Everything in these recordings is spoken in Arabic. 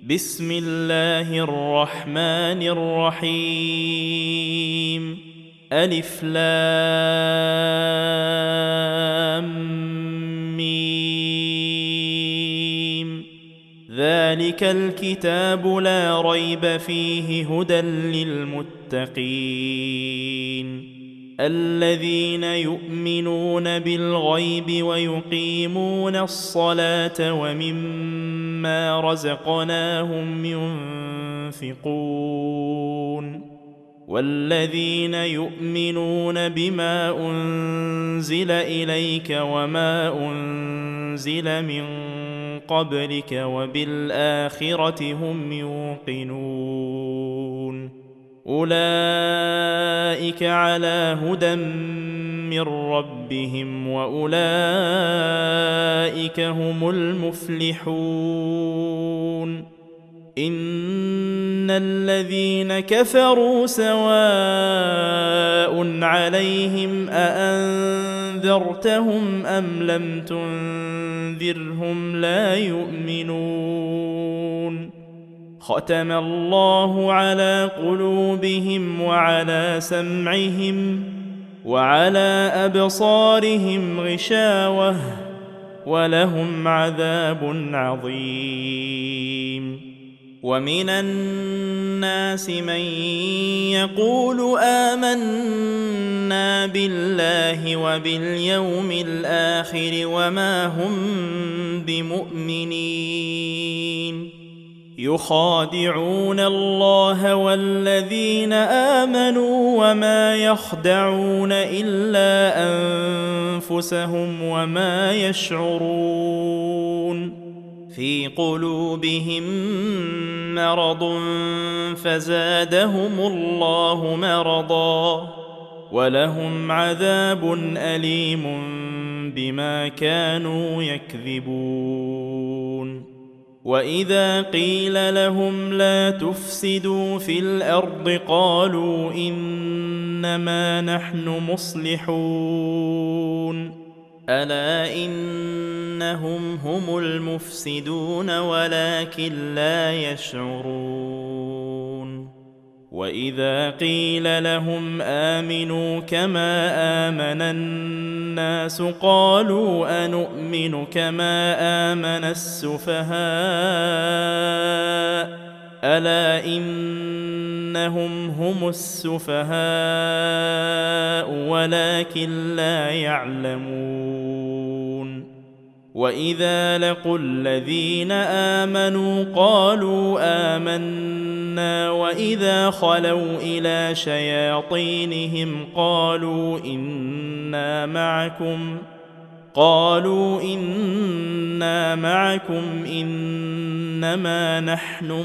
بسم الله الرحمن الرحيم ألف لام ميم ذلك الكتاب لا ريب فيه هدى للمتقين الذين يؤمنون بالغيب ويقيمون الصلاة ومما رزقناهم ينفقون والذين يؤمنون بما أنزل إليك وما أنزل من قبلك وبالآخرة هم يوقنون أولئك على هدى من ربهم وأولئك هم المفلحون إن الذين كفروا سواء عليهم أأنذرتهم أم لم تنذرهم لا يؤمنون ختم الله على قلوبهم وعلى سمعهم وعلى أبصارهم غشاوة ولهم عذاب عظيم ومن الناس من يقول آمنا بالله وباليوم الآخر وما هم بمؤمنين يخادعون الله والذين آمنوا وما يخدعون إلا أنفسهم وما يشعرون في قلوبهم مرض فزادهم الله مرضا ولهم عذاب أليم بما كانوا يكذبون وإذا قيل لهم لا تفسدوا في الأرض قالوا إنما نحن مصلحون ألا إنهم هم المفسدون ولكن لا يشعرون وإذا قيل لهم آمنوا كما آمن الناس قالوا أنؤمن كما آمن السفهاء ألا إنهم هم السفهاء ولكن لا يعلمون وإذا لقوا الذين آمنوا قالوا آمنا وإذا خلوا إلى شياطينهم قالوا إنا معكم إنما نحن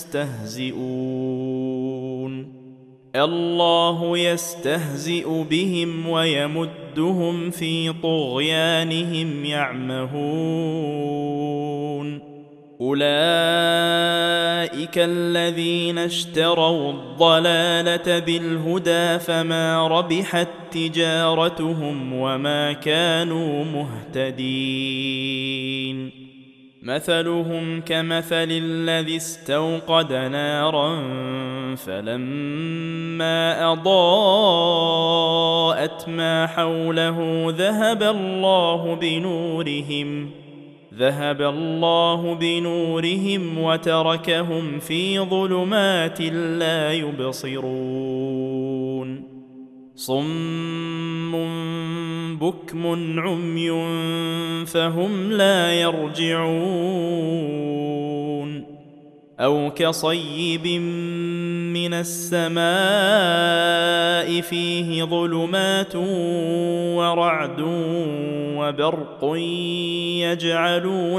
مستهزئون الله يستهزئ بهم ويمدهم في طغيانهم يعمهون أولئك الذين اشتروا الضلالة بالهدى فما ربحت تجارتهم وما كانوا مهتدين مثلهم كمثل الذي استوقد نارا فلما أضاءت ما حوله ذهب الله بنورهم وتركهم في ظلمات لا يبصرون صم بكم عمي فهم لا يرجعون أو كصيب من السماء فيه ظلمات ورعد وبرق يجعلون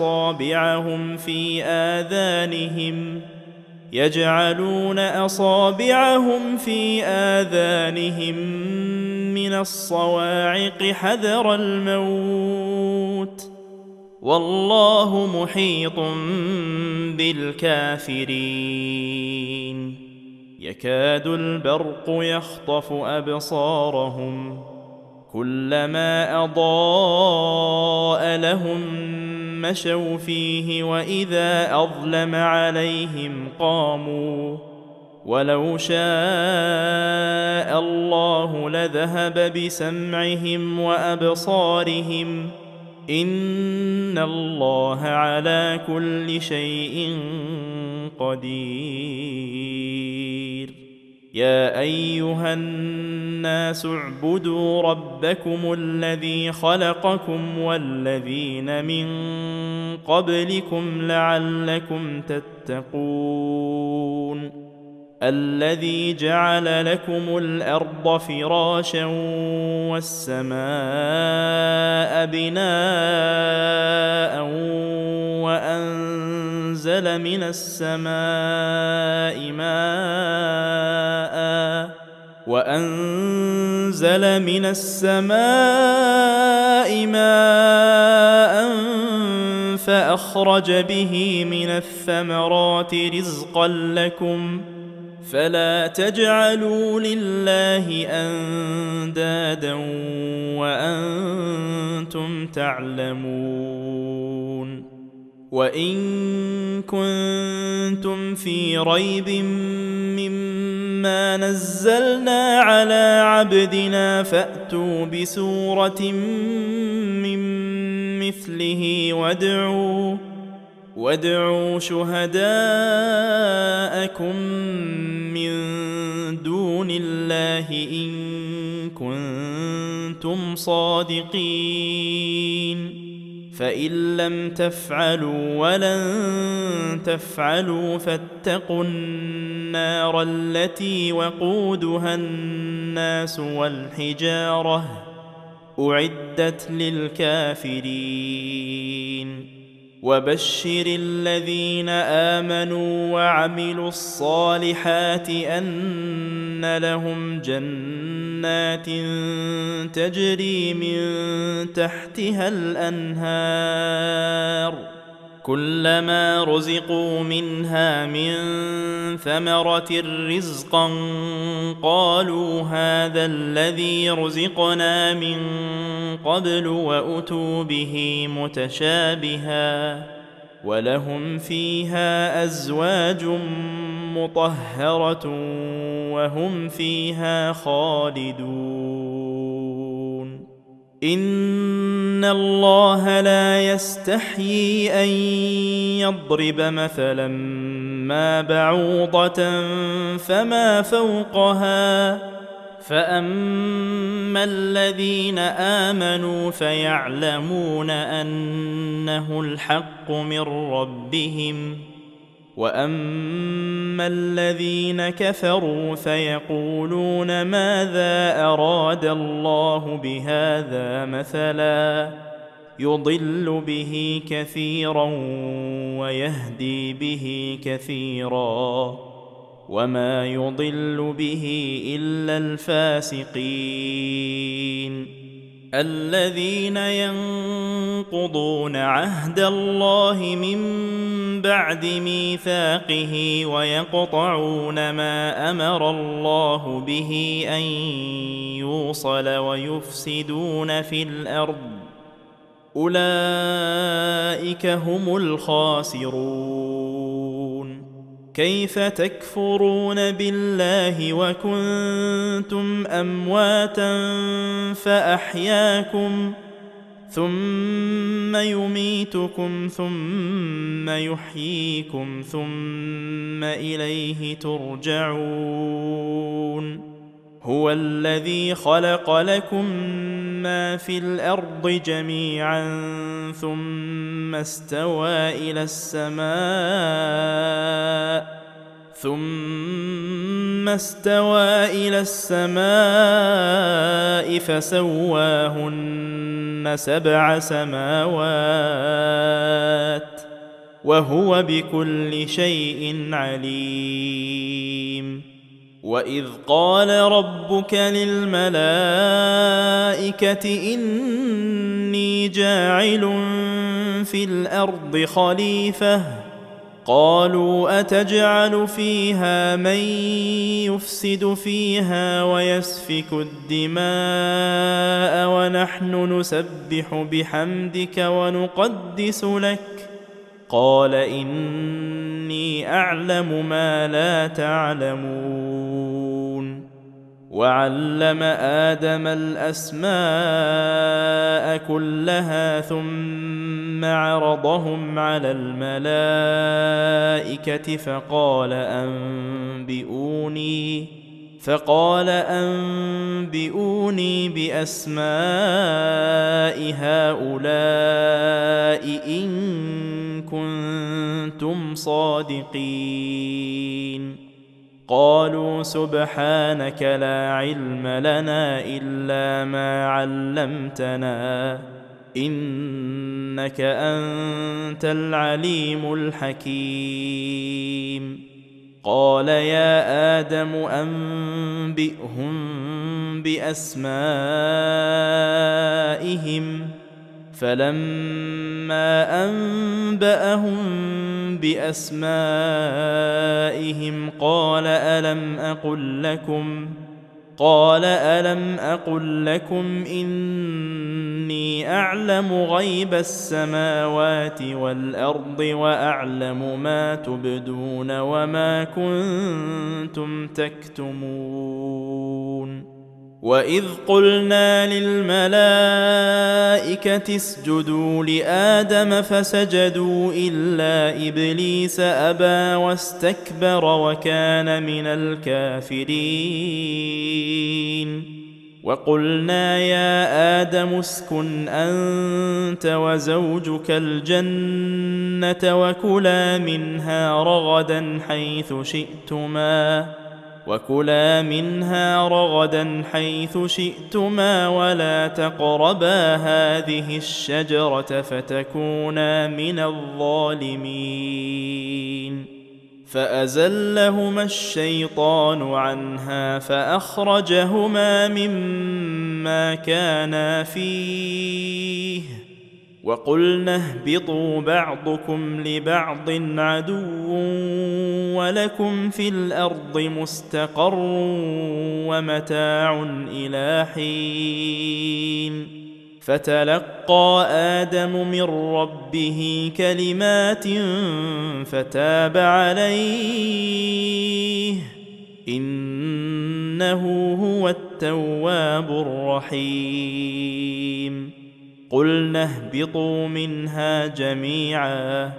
أصابعهم في آذانهم من الصواعق حذر الموت والله محيط بالكافرين يكاد البرق يخطف أبصارهم كلما أضاء لهم مشوا فيه وإذا أظلم عليهم قاموا ولو شاء الله لذهب بسمعهم وأبصارهم إن الله على كل شيء قدير. يا أيها الناس اعبدوا ربكم الذي خلقكم والذين من قبلكم لعلكم تتقون الذي جعل لكم الأرض فراشا والسماء بناء وأنزل من السماء ماء فأخرج به من الثمرات رزقا لكم فلا تجعلوا لله أندادا وأنتم تعلمون. وإن كنتم في ريب مما نزلنا على عبدنا فأتوا بسورة من مثله وادعوا شهداءكم من دون الله إن كنتم صادقين فإن لم تفعلوا ولن تفعلوا فاتقوا النار التي وقودها الناس والحجارة أعدت للكافرين. وبشر الذين آمنوا وعملوا الصالحات أن لهم جنات تجري من تحتها الأنهار كلما رزقوا منها من ثمرة رزقا قالوا هذا الذي رزقنا من قبل وأتوا به متشابها ولهم فيها أزواج مطهرة وهم فيها خالدون. إن الله لا يستحيي أن يضرب مثلا ما بعوضة فما فوقها فأما الذين آمنوا فيعلمون أنه الحق من ربهم وأما الذين كفروا فيقولون ماذا أراد الله بهذا مثلا يضل به كثيرا ويهدي به كثيرا وما يضل به إلا الفاسقين الذين ينقضون عهد الله من بعد ميثاقه ويقطعون ما أمر الله به أن يوصل ويفسدون في الأرض أولئك هم الخاسرون. كيف تكفرون بالله وكنتم أمواتا فأحياكم ثم يميتكم ثم يحييكم ثم إليه ترجعون. هو الذي خلق لكم ما في الأرض جميعا ثم استوى إلى السماء فسواهن 7 سماوات وهو بكل شيء عليم. وإذ قال ربك للملائكة إني جاعل في الأرض خليفة قالوا أتجعل فيها من يفسد فيها ويسفك الدماء ونحن نسبح بحمدك ونقدس لك قال إني أعلم ما لا تعلمون وعلم آدم الأسماء كلها ثم عرضهم على الملائكة فقال أنبئوني بأسماء هؤلاء إن كنتم صادقين قالوا سبحانك لا علم لنا إلا ما علمتنا إنك أنت العليم الحكيم قال يا آدم أنبئهم بأسمائهم فلما أنبأهم بأسمائهم قال ألم أقل لكم إني أعلم غيب السماوات والأرض وأعلم ما تبدون وما كنتم تكتمون وإذ قلنا للملائكة اسجدوا لآدم فسجدوا إلا إبليس أبى واستكبر وكان من الكافرين وقلنا يا آدم اسكن أنت وزوجك الجنة وكلا منها رغدا حيث شئتما ولا تقربا هذه الشجرة فتكونا من الظالمين فأزلهما الشيطان عنها فأخرجهما مما كانا فيه وقلنا اهبطوا بعضكم لبعض عدو ولكم في الأرض مستقر ومتاع إلى حين فتلقى آدم من ربه كلمات فتاب عليه إنه هو التواب الرحيم قلنا اهبطوا منها جميعا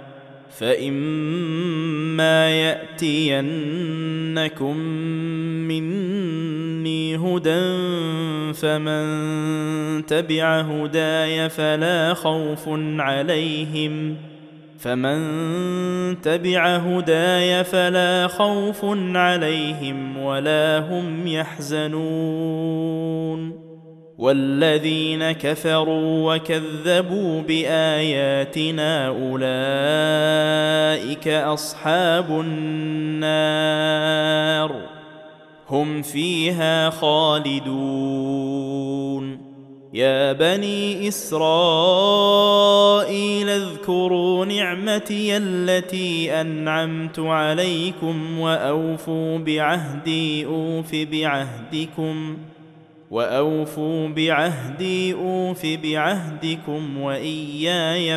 فإما يأتينكم مني هدى فمن تبع هداي فلا خوف عليهم ولا هم يحزنون والذين كفروا وكذبوا بآياتنا أولئك أصحاب النار هم فيها خالدون يا بني إسرائيل اذكروا نعمتي التي أنعمت عليكم وأوفوا بعهدي أوف بعهدكم وإياي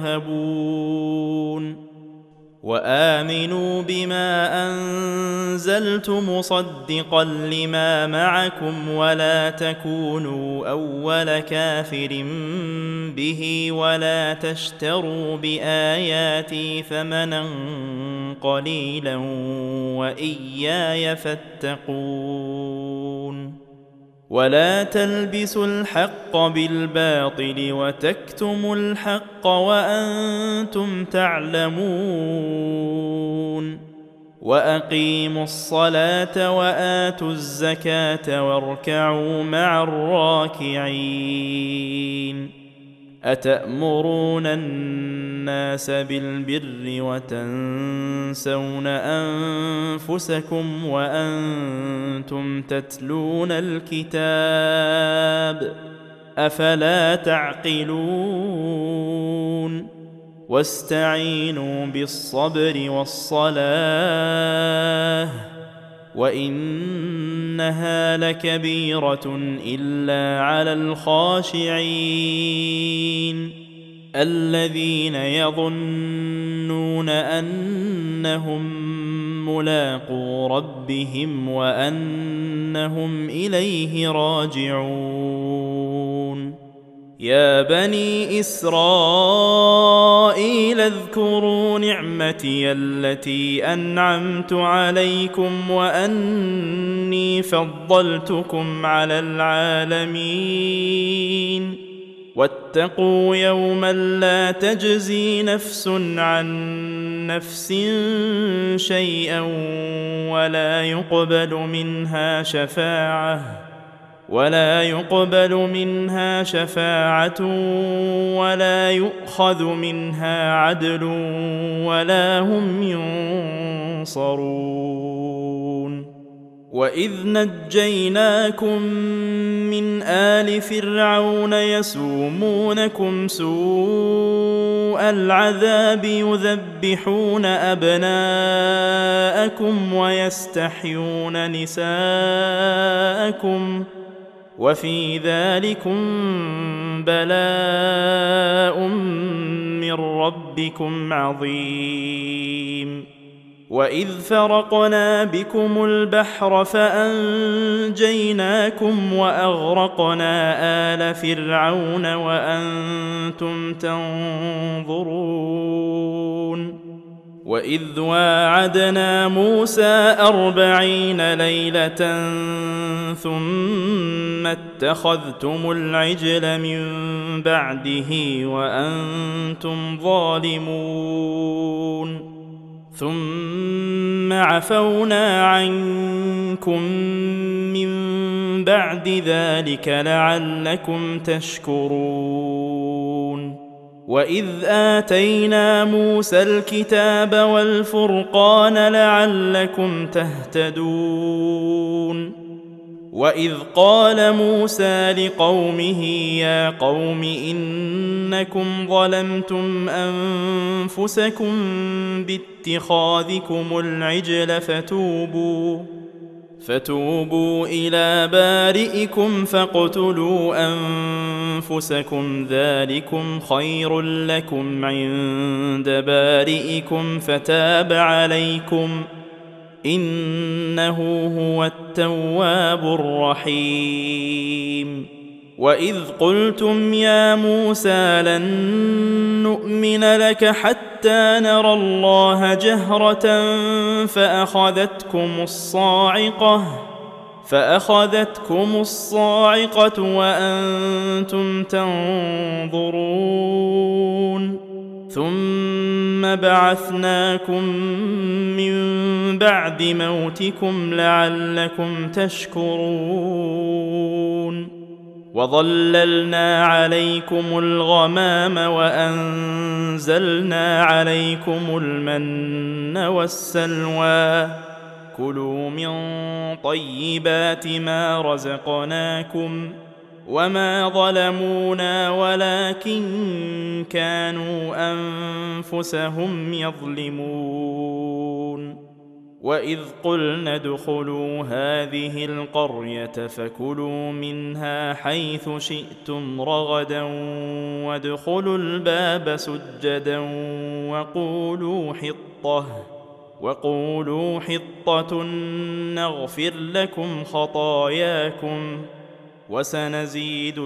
فارهبون وآمنوا بما أنزلت مصدقا لما معكم ولا تكونوا أول كافر به ولا تشتروا بآياتي ثمنا قليلا وإياي فاتقون ولا تلبسوا الحق بالباطل وتكتموا الحق وأنتم تعلمون وأقيموا الصلاة وآتوا الزكاة واركعوا مع الراكعين أتأمرون الناس بالبر وتنسون أنفسكم وأنتم تتلون الكتاب أفلا تعقلون واستعينوا بالصبر والصلاة وإنها لكبيرة إلا على الخاشعين الذين يظنون أنهم ملاقو ربهم وأنهم إليه راجعون. يا بني إسرائيل اذكروا نعمتي التي أنعمت عليكم وأني فضلتكم على العالمين واتقوا يوما لا تجزي نفس عن نفس شيئا ولا يقبل منها شفاعة ولا يؤخذ منها عدل ولا هم ينصرون. وإذ نجيناكم من آل فرعون يسومونكم سوء العذاب يذبحون أبناءكم ويستحيون نساءكم وفي ذلكم بلاء من ربكم عظيم. وإذ فرقنا بكم البحر فأنجيناكم وأغرقنا آل فرعون وأنتم تنظرون. وإذ واعدنا موسى 40 ليلة ثم اتخذتم العجل من بعده وأنتم ظالمون ثم عفونا عنكم من بعد ذلك لعلكم تشكرون. وإذ آتينا موسى الكتاب والفرقان لعلكم تهتدون. وإذ قال موسى لقومه يا قوم إنكم ظلمتم أنفسكم باتخاذكم العجل فتوبوا إلى بارئكم فاقتلوا أنفسكم ذلكم خير لكم عند بارئكم فتاب عليكم إنه هو التواب الرحيم. وإذ قلتم يا موسى لن نؤمن لك حتى نرى الله جهرة فأخذتكم الصاعقة وأنتم تنظرون ثم بعثناكم من بعد موتكم لعلكم تشكرون. وظللنا عليكم الغمام وأنزلنا عليكم المن والسلوى كلوا من طيبات ما رزقناكم وما ظلمونا ولكن كانوا أنفسهم يظلمون. وإذ قلنا ادخلوا هذه القرية فكلوا منها حيث شئتم رغدا وادخلوا الباب سجدا وقولوا حطة نغفر لكم خطاياكم وسنزيد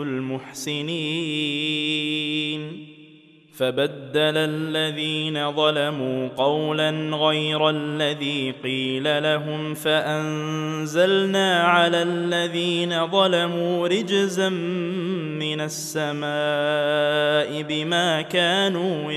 المحسنين. فبدل الذين ظلموا قولا غير الذي قيل لهم فأنزلنا على الذين ظلموا رجزا من السماء بما كانوا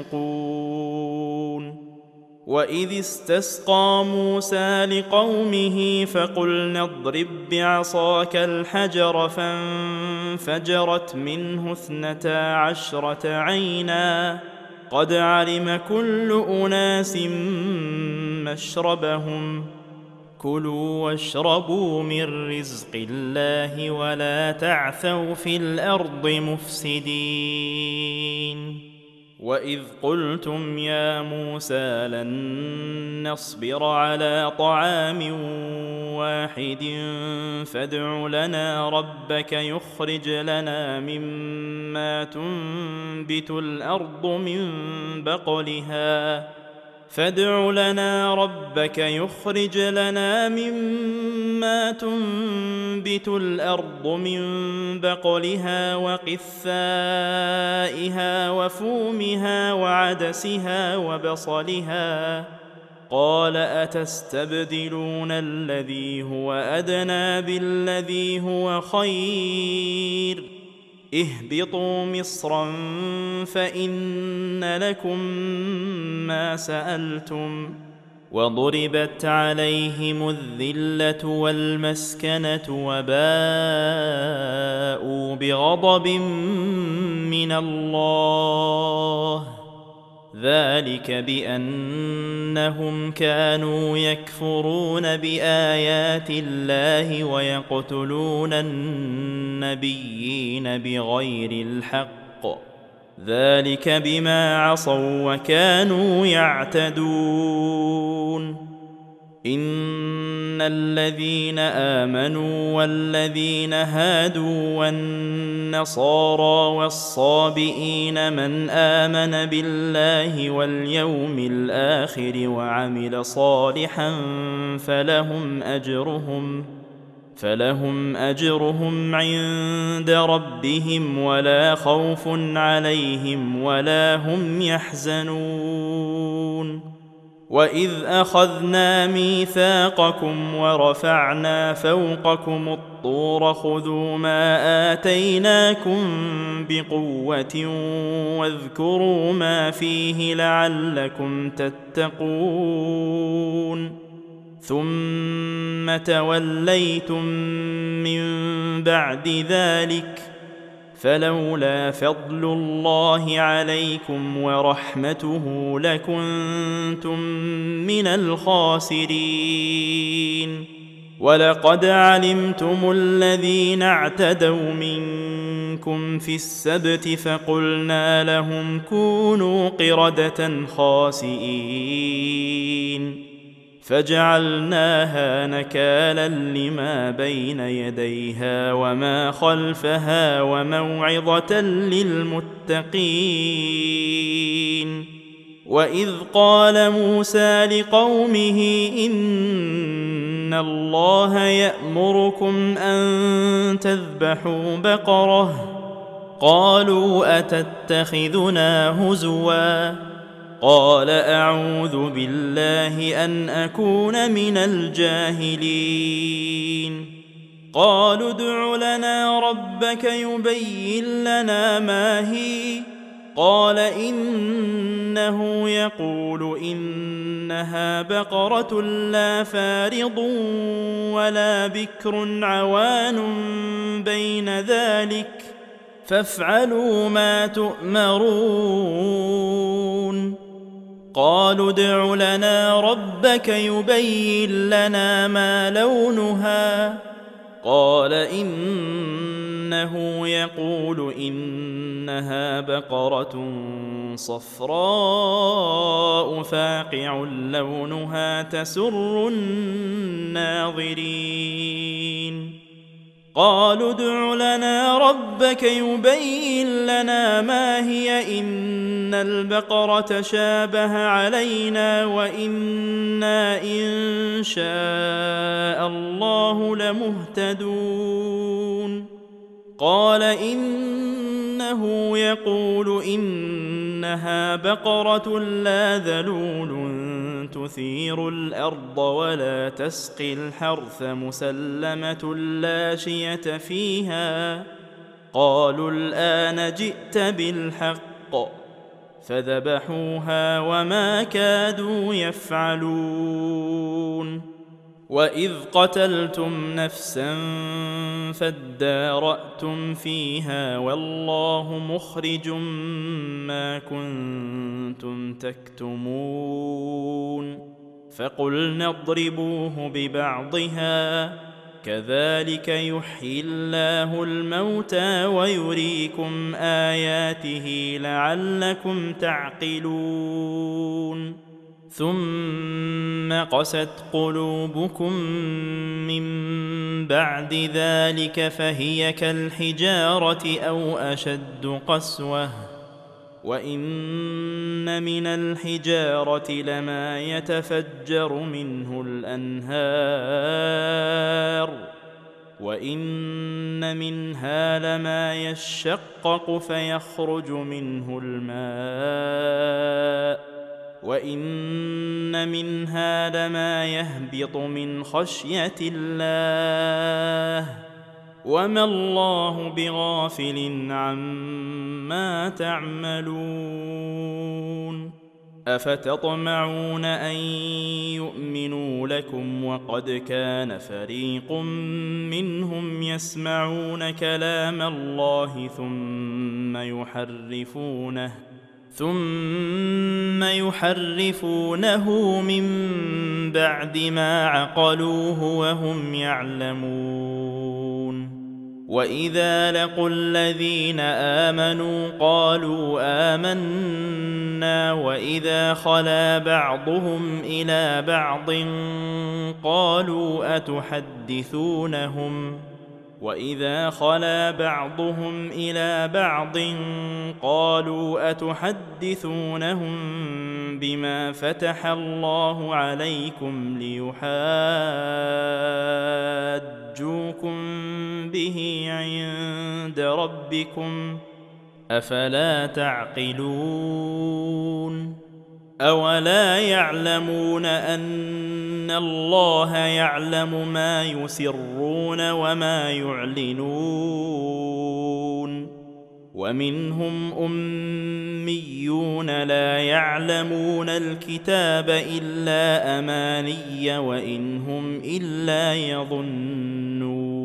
يفسقون. وإذ استسقى موسى لقومه فقلنا اضرب بعصاك الحجر فانفجرت منه 12 عينا قد علم كل أناس مشربهم كلوا واشربوا من رزق الله ولا تعثوا في الأرض مفسدين. وإذ قلتم يا موسى لن نصبر على طعام واحد فادع لنا ربك يخرج لنا مما تنبت الأرض من بقلها وقثائها وفومها وعدسها وبصلها قال أتستبدلون الذي هو أدنى بالذي هو خير اهبطوا مصرا فإن لكم ما سألتم وضربت عليهم الذلة والمسكنة وباءوا بغضب من الله ذلك بأنهم كانوا يكفرون بآيات الله ويقتلون النبيين بغير الحق ذلك بما عصوا وكانوا يعتدون إن الذين آمنوا والذين هادوا والنصارى والصابئين من آمن بالله واليوم الآخر وعمل صالحا فلهم أجرهم عند ربهم ولا خوف عليهم ولا هم يحزنون وإذ أخذنا ميثاقكم ورفعنا فوقكم الطور خذوا ما آتيناكم بقوة واذكروا ما فيه لعلكم تتقون ثم توليتم من بعد ذلك فلولا فضل الله عليكم ورحمته لكنتم من الخاسرين ولقد علمتم الذين اعتدوا منكم في السبت فقلنا لهم كونوا قردة خاسئين فجعلناها نكالا لما بين يديها وما خلفها وموعظة للمتقين وإذ قال موسى لقومه إن الله يأمركم أن تذبحوا بقرة قالوا أتتخذنا هزوا قال أعوذ بالله أن أكون من الجاهلين قالوا ادع لنا ربك يبين لنا ما هي قال إنه يقول إنها بقرة لا فارض ولا بكر عوان بين ذلك فافعلوا ما تؤمرون قالوا ادع لنا ربك يبين لنا ما لونها قال إنه يقول إنها بقرة صفراء فاقع لونها تسر الناظرين قالوا ادع لنا ربك يبين لنا ما هي إن البقرة شابه علينا وإنا إن شاء الله لمهتدون قال إنه يقول إنها بقرة لا ذلول تثير الأرض ولا تسقي الحرث مسلمة لا شية فيها قالوا الآن جئت بالحق فذبحوها وما كادوا يفعلون وإذ قتلتم نفسا فادارأتم فيها والله مخرج ما كنتم تكتمون فقلنا اضربوه ببعضها كذلك يحيي الله الموتى ويريكم آياته لعلكم تعقلون ثم قست قلوبكم من بعد ذلك فهي كالحجارة أو أشد قسوة وإن من الحجارة لما يتفجر منه الأنهار وإن منها لما يشقق فيخرج منه الماء وإن منها لما يهبط من خشية الله وما الله بغافل عما تعملون أفتطمعون أن يؤمنوا لكم وقد كان فريق منهم يسمعون كلام الله ثم يحرفونه من بعد ما عقلوه وهم يعلمون وإذا لقوا الذين آمنوا قالوا آمنا وإذا خلا بعضهم إلى بعض قالوا أتحدثونهم بما فتح الله عليكم ليحاجوكم به عند ربكم أفلا تعقلون أولا يعلمون أن الله يعلم ما يسرون وما يعلنون ومنهم أميون لا يعلمون الكتاب إلا أماني وإن هم إلا يظنون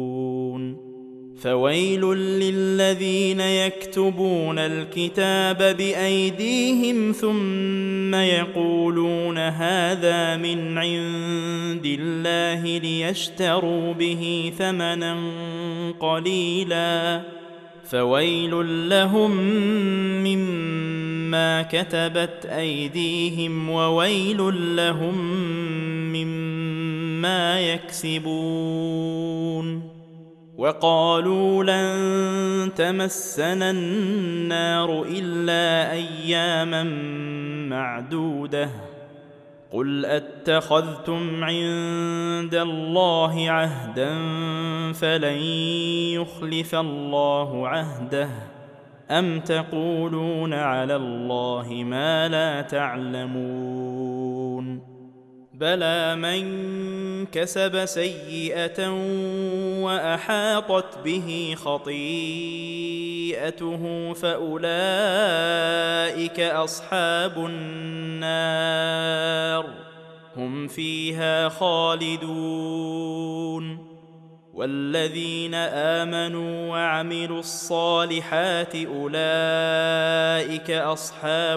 فويل للذين يكتبون الكتاب بأيديهم ثم يقولون هذا من عند الله ليشتروا به ثمنا قليلا فويل لهم مما كتبت أيديهم وويل لهم مما يكسبون وقالوا لن تمسنا النار إلا أياما معدودة قل أتخذتم عند الله عهدا فلن يخلف الله عهده أم تقولون على الله ما لا تعلمون بلى من كسب سيئة وأحاطت به خطيئته فأولئك أصحاب النار هم فيها خالدون والذين آمنوا وعملوا الصالحات أولئك أصحاب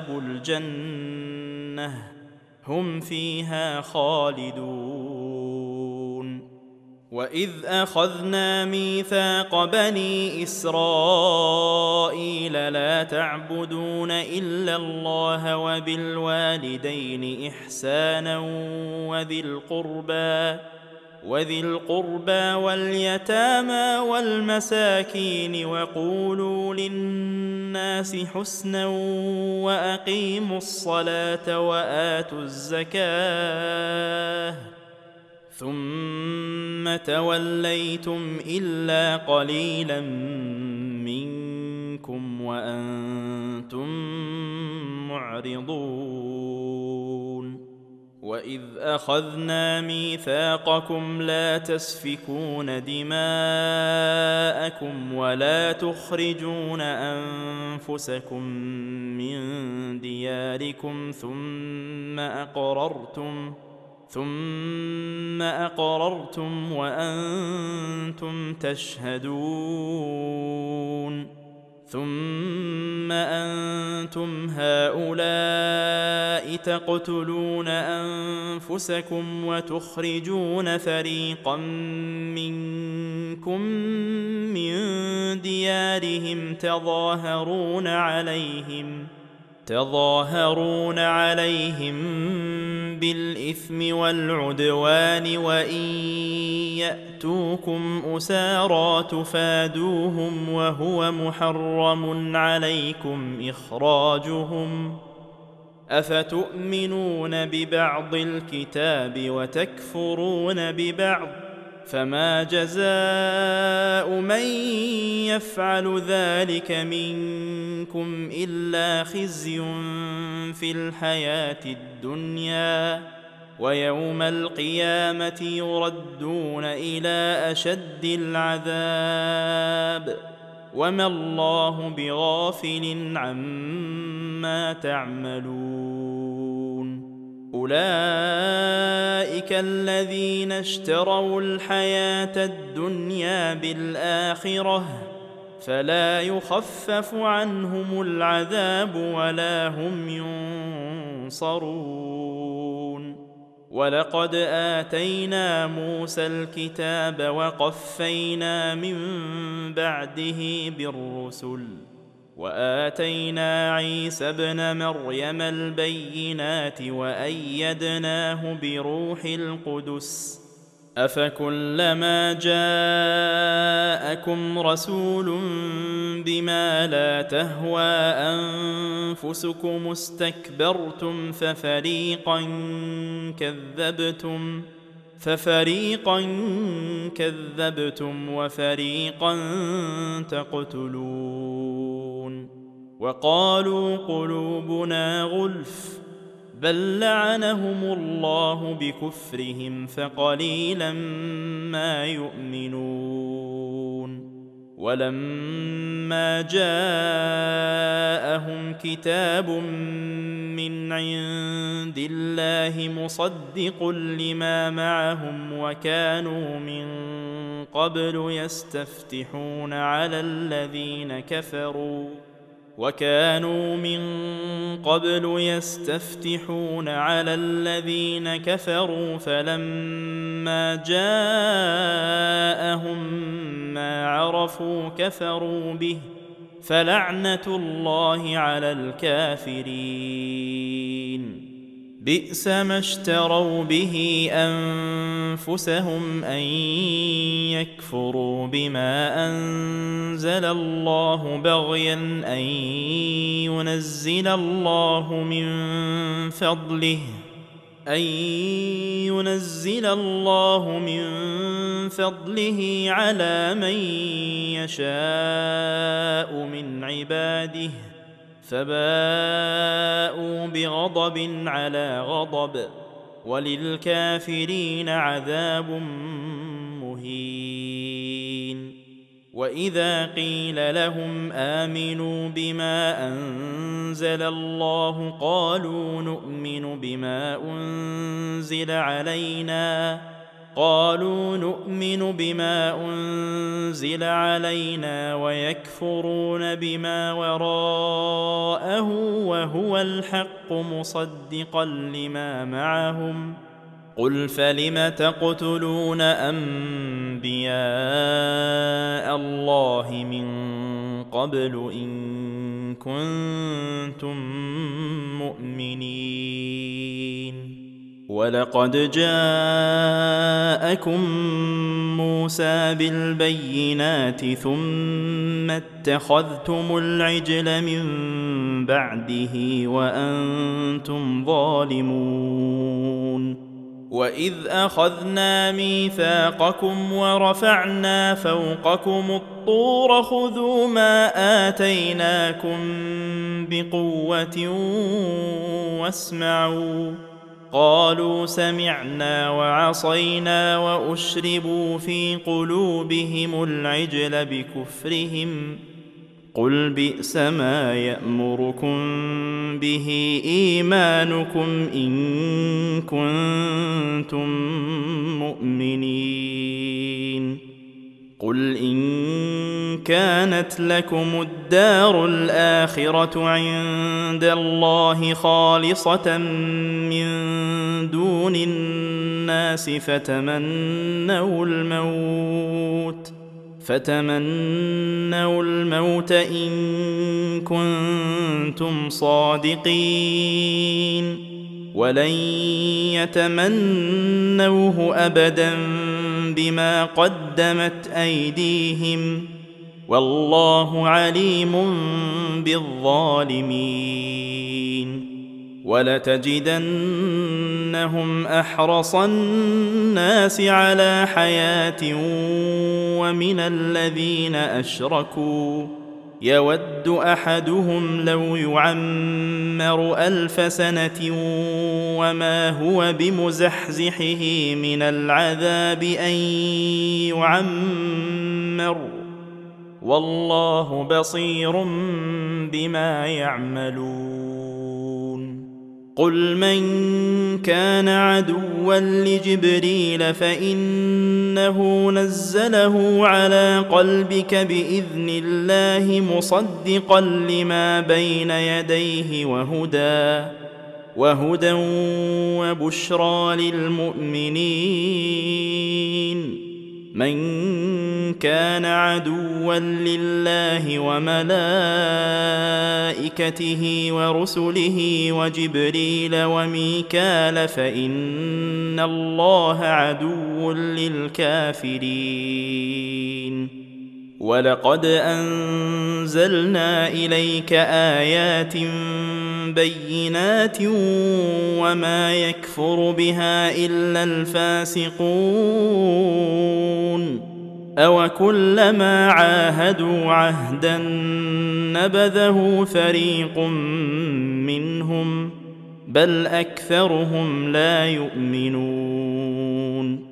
الجنة هم فيها خالدون وإذ أخذنا ميثاق بني إسرائيل لا تعبدون إلا الله وبالوالدين إحسانا وذي القربى واليتامى والمساكين وقولوا للناس حسنا وأقيموا الصلاة وآتوا الزكاة ثم توليتم إلا قليلا منكم وأنتم معرضون وإذ أخذنا ميثاقكم لا تسفكون دماءكم ولا تخرجون أنفسكم من دياركم ثم أقررتم وأنتم تشهدون ثم أنتم هؤلاء تقتلون أنفسكم وتخرجون فريقا منكم من ديارهم تظاهرون عليهم بالإثم والعدوان وإن يأتوكم أسارى تفادوهم وهو محرم عليكم إخراجهم أفتؤمنون ببعض الكتاب وتكفرون ببعض فما جزاء من يفعل ذلك منكم إلا خزي في الحياة الدنيا ويوم القيامة يردون إلى أشد العذاب وما الله بغافل عما تعملون أولئك الذين اشتروا الحياة الدنيا بالآخرة فلا يخفف عنهم العذاب ولا هم ينصرون ولقد آتينا موسى الكتاب وقفينا من بعده بالرسل وآتينا عيسى ابن مريم البينات وأيدناه بروح القدس أفكلما جاءكم رسول بما لا تهوى أنفسكم استكبرتم ففريقا كذبتم وفريقا تقتلون وقالوا قلوبنا غلف بل لعنهم الله بكفرهم فقليلا ما يؤمنون ولما جاءهم كتاب من عند الله مصدق لما معهم وكانوا من قبل يستفتحون على الذين كفروا فلما جاءهم ما عرفوا كفروا به فلعنة الله على الكافرين بئس ما اشتروا به أنفسهم أن يكفروا بما أنزل الله بغيا أن ينزل الله من فضله على من يشاء من عباده فباءوا بغضب على غضب وللكافرين عذاب مهين وإذا قيل لهم آمنوا بما أنزل الله قالوا نؤمن بما أنزل علينا ويكفرون بما وراءه وهو الحق مصدقا لما معهم قل فلم تقتلون أنبياء الله من قبل إن كنتم مؤمنين ولقد جاءكم موسى بالبينات ثم اتخذتم العجل من بعده وأنتم ظالمون وإذ أخذنا ميثاقكم ورفعنا فوقكم الطور خذوا ما آتيناكم بقوة واسمعوا قالوا سمعنا وعصينا وأشربوا في قلوبهم العجل بكفرهم قل بئس ما يأمركم به إيمانكم إن كنتم مؤمنين قل إن كانت لكم الدار الآخرة عند الله خالصة من دون الناس فتمنوا الموت إن كنتم صادقين ولن يتمنوه أبدا بما قدمت أيديهم والله عليم بالظالمين ولتجدنهم أحرص الناس على حياة ومن الذين أشركوا يود أحدهم لو يعمر 1000 سنة وما هو بمزحزحه من العذاب أن يعمر والله بصير بما يعملون قل من كان عدوا لجبريل فإنه نزله على قلبك بإذن الله مصدقا لما بين يديه وهدى وبشرى للمؤمنين من كان عدوا لله وملائكته ورسله وجبريل وميكال فإن الله عدو للكافرين ولقد أنزلنا إليك آيات بينات وما يكفر بها إلا الفاسقون أوكلما عاهدوا عهدا نبذه فريق منهم بل أكثرهم لا يؤمنون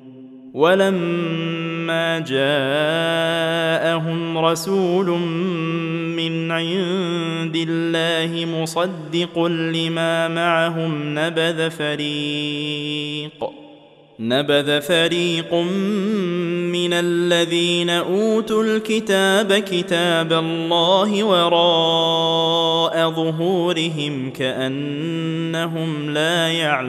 ولما جاءهم رسول من عند الله مصدق لما معهم نبذ فريق من الذين أوتوا الكتاب كتاب الله وراء ظهورهم كأنهم لا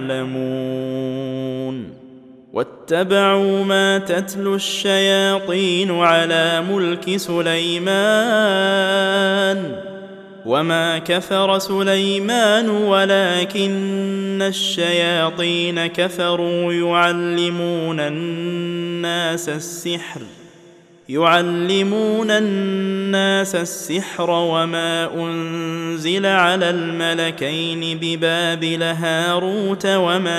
يعلمون واتبعوا ما تتلو الشياطين على ملك سليمان وما كفر سليمان ولكن الشياطين كفروا يعلمون الناس السحر وما أنزل على الملكين ببابل هاروت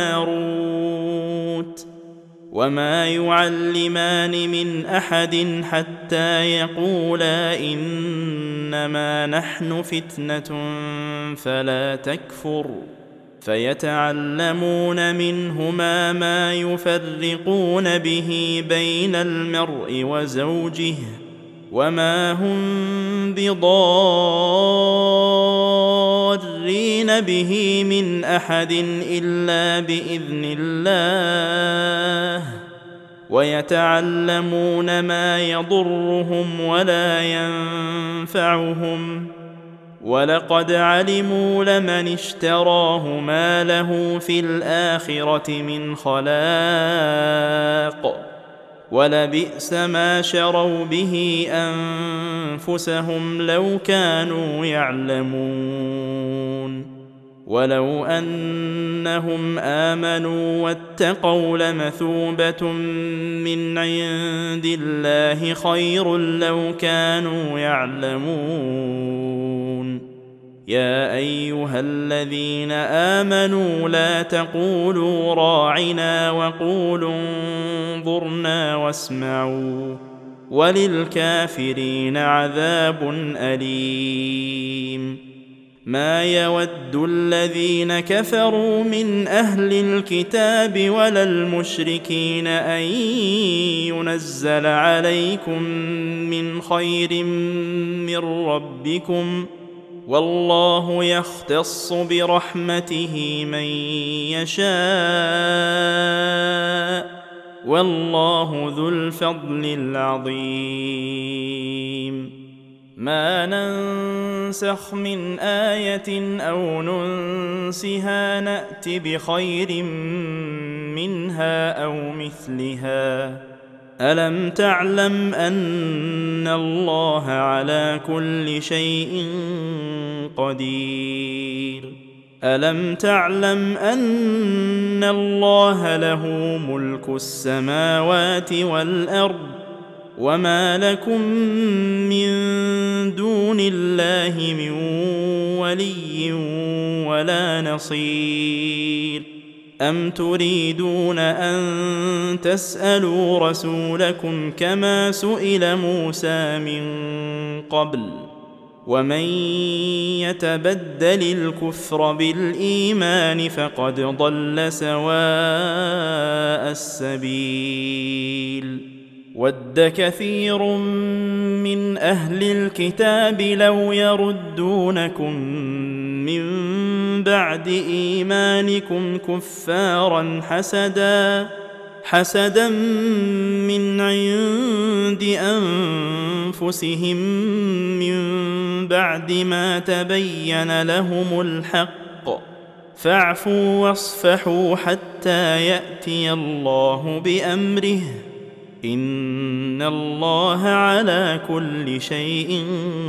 وماروت وما يعلمان من أحد حتى يقولا إنما نحن فتنة فلا تكفر فيتعلمون منهما ما يفرقون به بين المرء وزوجه وما هم بضارين به من أحد إلا بإذن الله ويتعلمون ما يضرهم ولا ينفعهم ولقد علموا لمن اشتراه ما له في الآخرة من خلاق ولبئس ما شروا به أنفسهم لو كانوا يعلمون ولو أنهم آمنوا واتقوا لمثوبة من عند الله خير لو كانوا يعلمون يا أيها الذين آمنوا لا تقولوا راعنا وقولوا انظرنا واسمعوا وللكافرين عذاب أليم ما يود الذين كفروا من أهل الكتاب ولا المشركين أن ينزل عليكم من خير من ربكم والله يختص برحمته من يشاء والله ذو الفضل العظيم. ما ننسخ من آية أو ننسها نأت بخير منها أو مثلها. ألم تعلم أن الله على كل شيء قدير؟ ألم تعلم أن الله له ملك السماوات والأرض وما لكم من دون الله من ولي ولا نصير؟ أم تريدون أن تسألوا رسولكم كما سئل موسى من قبل؟ ومن يتبدل الكفر بالإيمان فقد ضل سواء السبيل. ود كثير من أهل الكتاب لو يردونكم من بعد إيمانكم كفارا حسدا من عند أنفسهم من بعد ما تبين لهم الحق، فاعفوا واصفحوا حتى يأتي الله بأمره، إن الله على كل شيء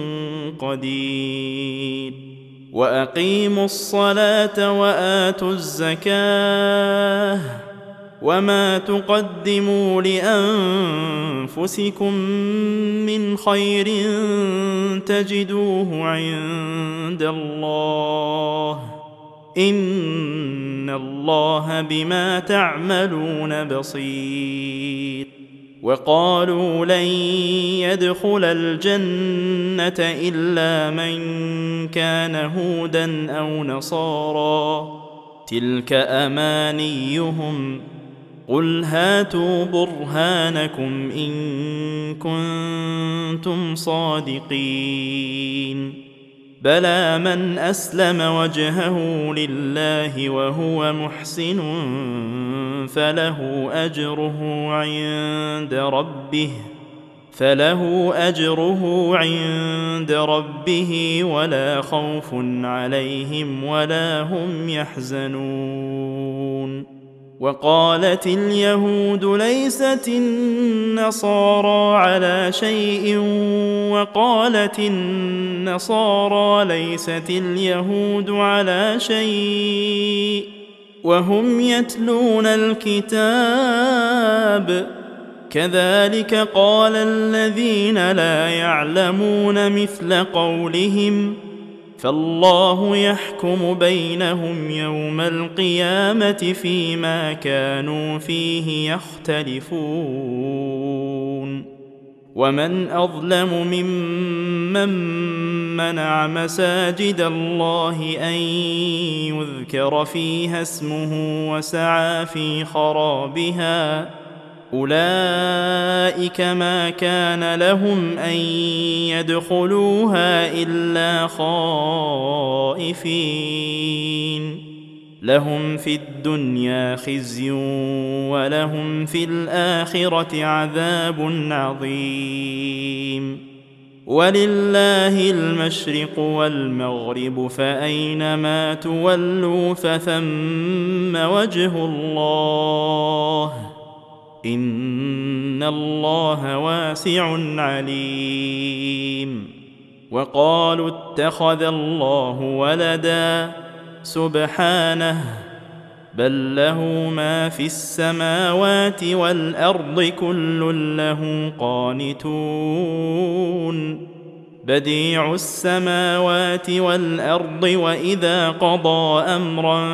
قدير. وأقيموا الصلاة وآتوا الزكاة وما تقدموا لأنفسكم من خير تجدوه عند الله، إن الله بما تعملون بصير. وقالوا لن يدخل الجنة إلا من كان هودا أو نصارى، تلك أمانيهم، قل هاتوا برهانكم إن كنتم صادقين. بلى من أسلم وجهه لله وهو محسن فله أجره عند ربه ولا خوف عليهم ولا هم يحزنون. وقالت اليهود ليست النصارى على شيء وقالت النصارى ليست اليهود على شيء وهم يتلون الكتاب، كذلك قال الذين لا يعلمون مثل قولهم، فالله يحكم بينهم يوم القيامة فيما كانوا فيه يختلفون. ومن أظلم ممن منع مساجد الله أن يذكر فيها اسمه وسعى في خرابها، أولئك ما كان لهم أن يدخلوها إلا خائفين، لهم في الدنيا خزي ولهم في الآخرة عذاب عظيم. ولله المشرق والمغرب فأينما تولوا فثم وجه الله، إن الله واسع عليم. وقالوا اتخذ الله ولدا، سبحانه، بل له ما في السماوات والأرض كل له قانتون، بديع السماوات والأرض وإذا قضى أمرا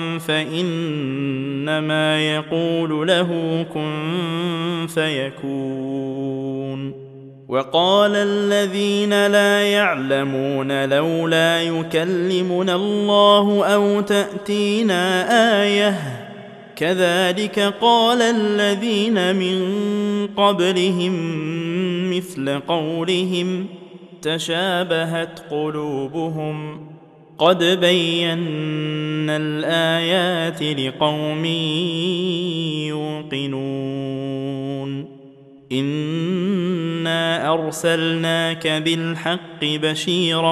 فإنما يقول له كن فيكون. وقال الذين لا يعلمون لولا يكلمنا الله أو تأتينا آية، كذلك قال الذين من قبلهم مثل قولهم تشابهت قلوبهم، قد بينا الآيات لقوم يوقنون. إنا أرسلناك بالحق بشيرا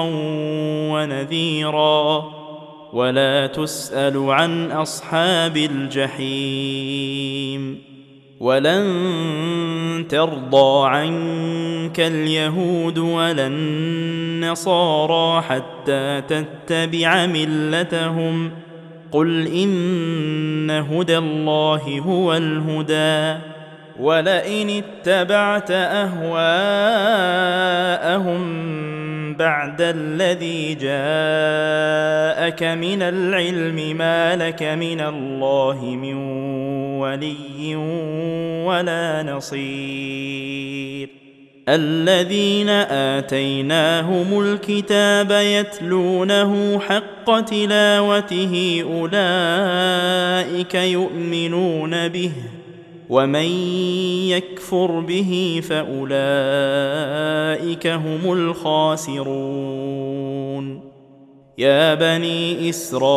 ونذيرا ولا تسأل عن أصحاب الجحيم ولن ترضى عنك اليهود ولا النصارى حتى تتبع ملتهم قل إن هدى الله هو الهدى ولئن اتبعت أهواءهم بعد الذي جاءك من العلم ما لك من الله من ولي ولا نصير الذين آتيناهم الكتاب يتلونه حق تلاوته أولئك يؤمنون به ومن يكفر به فأولئك هم الخاسرون يا بني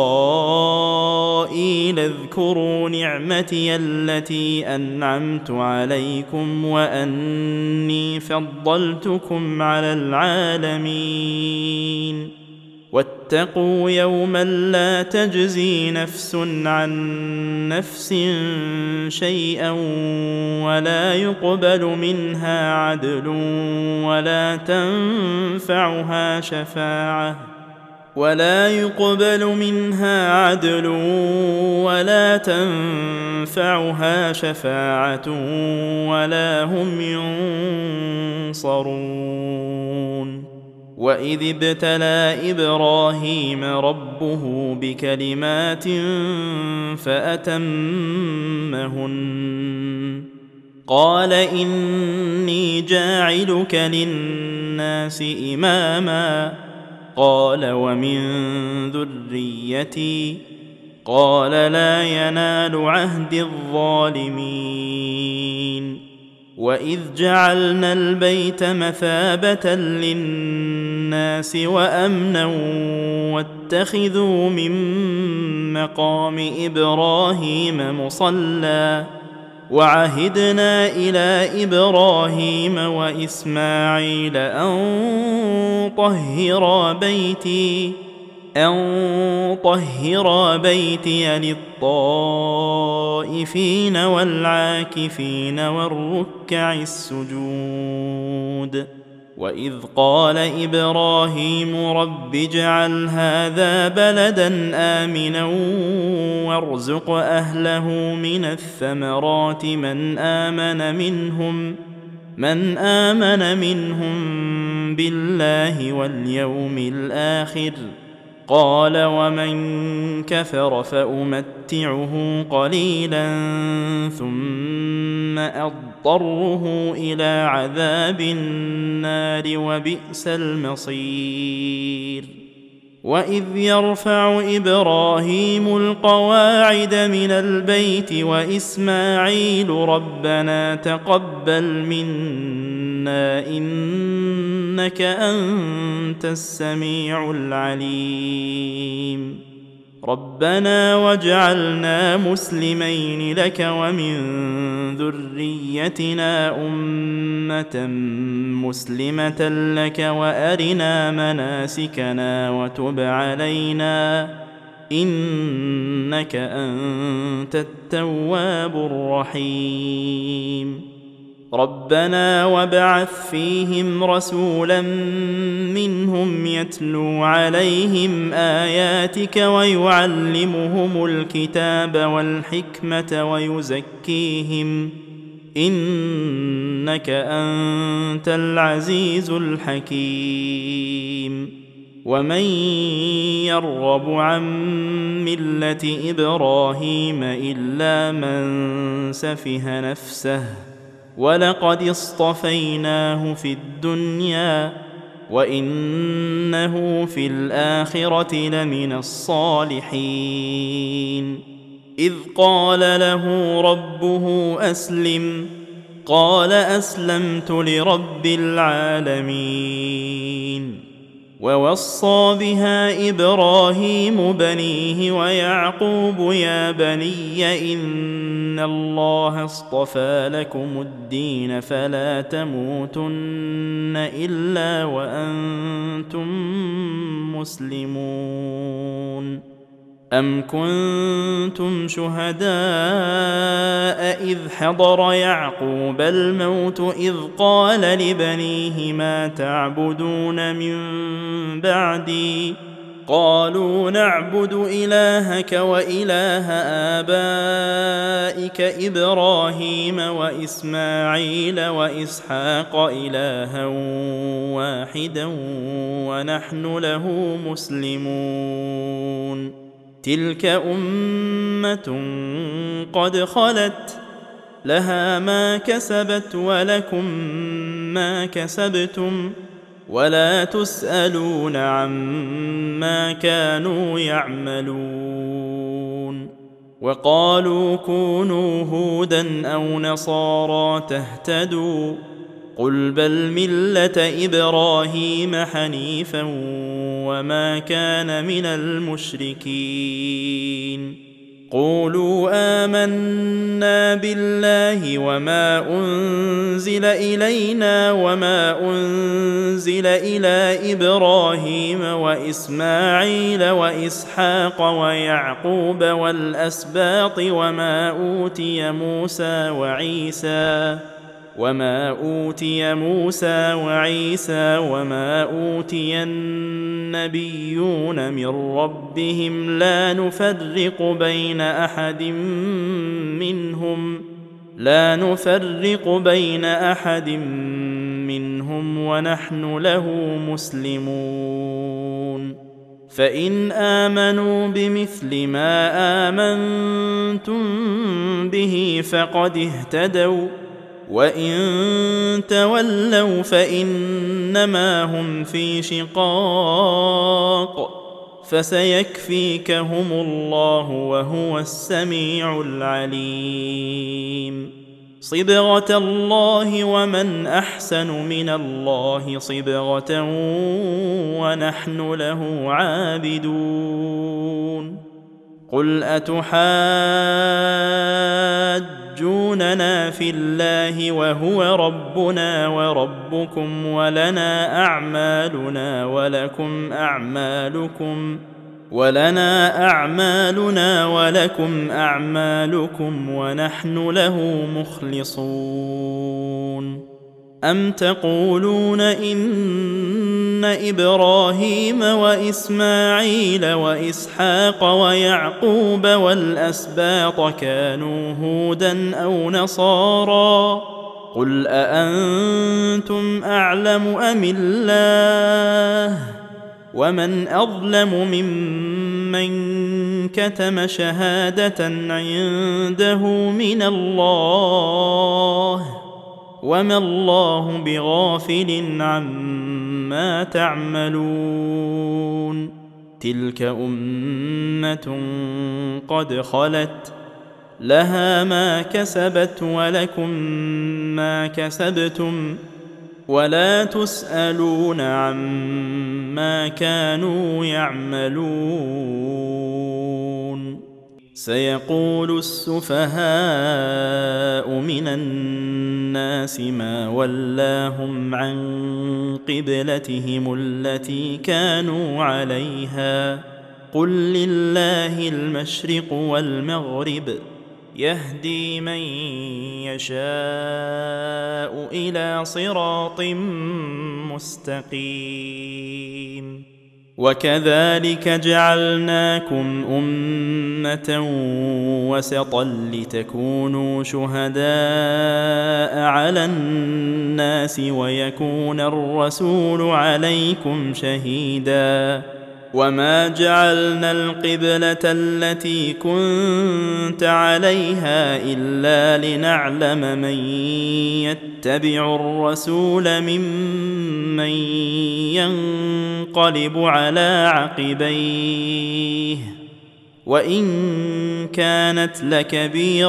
إسرائيل اذكروا نعمتي التي أنعمت عليكم وأني فضلتكم على العالمين واتقوا يوما لا تجزي نفس عن نفس شيئا ولا يقبل منها عدل ولا تنفعها شفاعة ولا هم ينصرون وإذ ابتلى إبراهيم ربه بكلمات فأتمهن قال إني جاعلك للناس إماما قال ومن ذريتي قال لا ينال عهد الظالمين وإذ جعلنا البيت مثابة للناس وأمنا واتخذوا من مقام إبراهيم مصلى وعهدنا إلى إبراهيم وإسماعيل أن طهرا بيتي للطائفين والعاكفين والركع السجود وإذ قال إبراهيم رب اجعل هذا بلدا آمنا وارزق أهله من الثمرات من آمن منهم بالله واليوم الآخر قال ومن كفر فأمتعه قليلا ثم أضطره إلى عذاب النار وبئس المصير وإذ يرفع إبراهيم القواعد من البيت وإسماعيل ربنا تقبل منا إنك أنت السميع العليم ربنا واجعلنا مسلمين لك ومن ذريتنا أمة مسلمة لك وأرنا مناسكنا وتب علينا إنك أنت التواب الرحيم ربنا وابعث فيهم رسولا منهم يتلو عليهم آياتك ويعلمهم الكتاب والحكمة ويزكيهم إنك أنت العزيز الحكيم ومن يرغب عن ملة إبراهيم إلا من سفه نفسه ولقد اصطفيناه في الدنيا وإنه في الآخرة لمن الصالحين إذ قال له ربه أسلم قال أسلمت لرب العالمين ووصى بها إبراهيم بنيه ويعقوب يا بني إن الله اصطفى لكم الدين فلا تموتن إلا وأنتم مسلمون. أم كنتم شهداء إذ حضر يعقوب الموت إذ قال لبنيه ما تعبدون من بعدي قالوا نعبد إلهك وإله آبائك إبراهيم وإسماعيل وإسحاق إلها واحدا ونحن له مسلمون. تلك أمة قد خلت لها ما كسبت ولكم ما كسبتم ولا تسألون عما كانوا يعملون. وقالوا كونوا هودا أو نصارى تهتدوا قل بل ملة إبراهيم حنيفا وما كان من المشركين. قولوا آمنا بالله وما أنزل إلينا وما أنزل إلى إبراهيم وإسماعيل وإسحاق ويعقوب والأسباط وما أوتي موسى وعيسى وما أوتي النبيون من ربهم لا نفرق بين أحد منهم ونحن له مسلمون. فإن آمنوا بمثل ما آمنتم به فقد اهتدوا وإن تولوا فإنما هم في شقاق فسيكفيكهم الله وهو السميع العليم. صبغة الله ومن أحسن من الله صبغة ونحن له عابدون. قل أتحاجوننا في الله وهو ربنا وربكم ولنا أعمالنا ولكم أعمالكم ونحن له مخلصون. أم تقولون إن إبراهيم وإسماعيل وإسحاق ويعقوب والأسباط كانوا هودا أو نصارى قل أأنتم أعلم أم الله ومن أظلم ممن كتم شهادة عنده من الله وما الله بغافل عما تعملون. تلك أمة قد خلت لها ما كسبت ولكم ما كسبتم ولا تسألون عما كانوا يعملون. سيقول السفهاء من الناس ما ولاهم عن قبلتهم التي كانوا عليها قل لله المشرق والمغرب يهدي من يشاء إلى صراط مستقيم. وكذلك جعلناكم أمة وسطا لتكونوا شهداء على الناس ويكون الرسول عليكم شهيدا. وما جعلنا القبلة التي كنت عليها إلا لنعلم من يتبع الرسول ممن ينقلب على عقبيه وإن كانت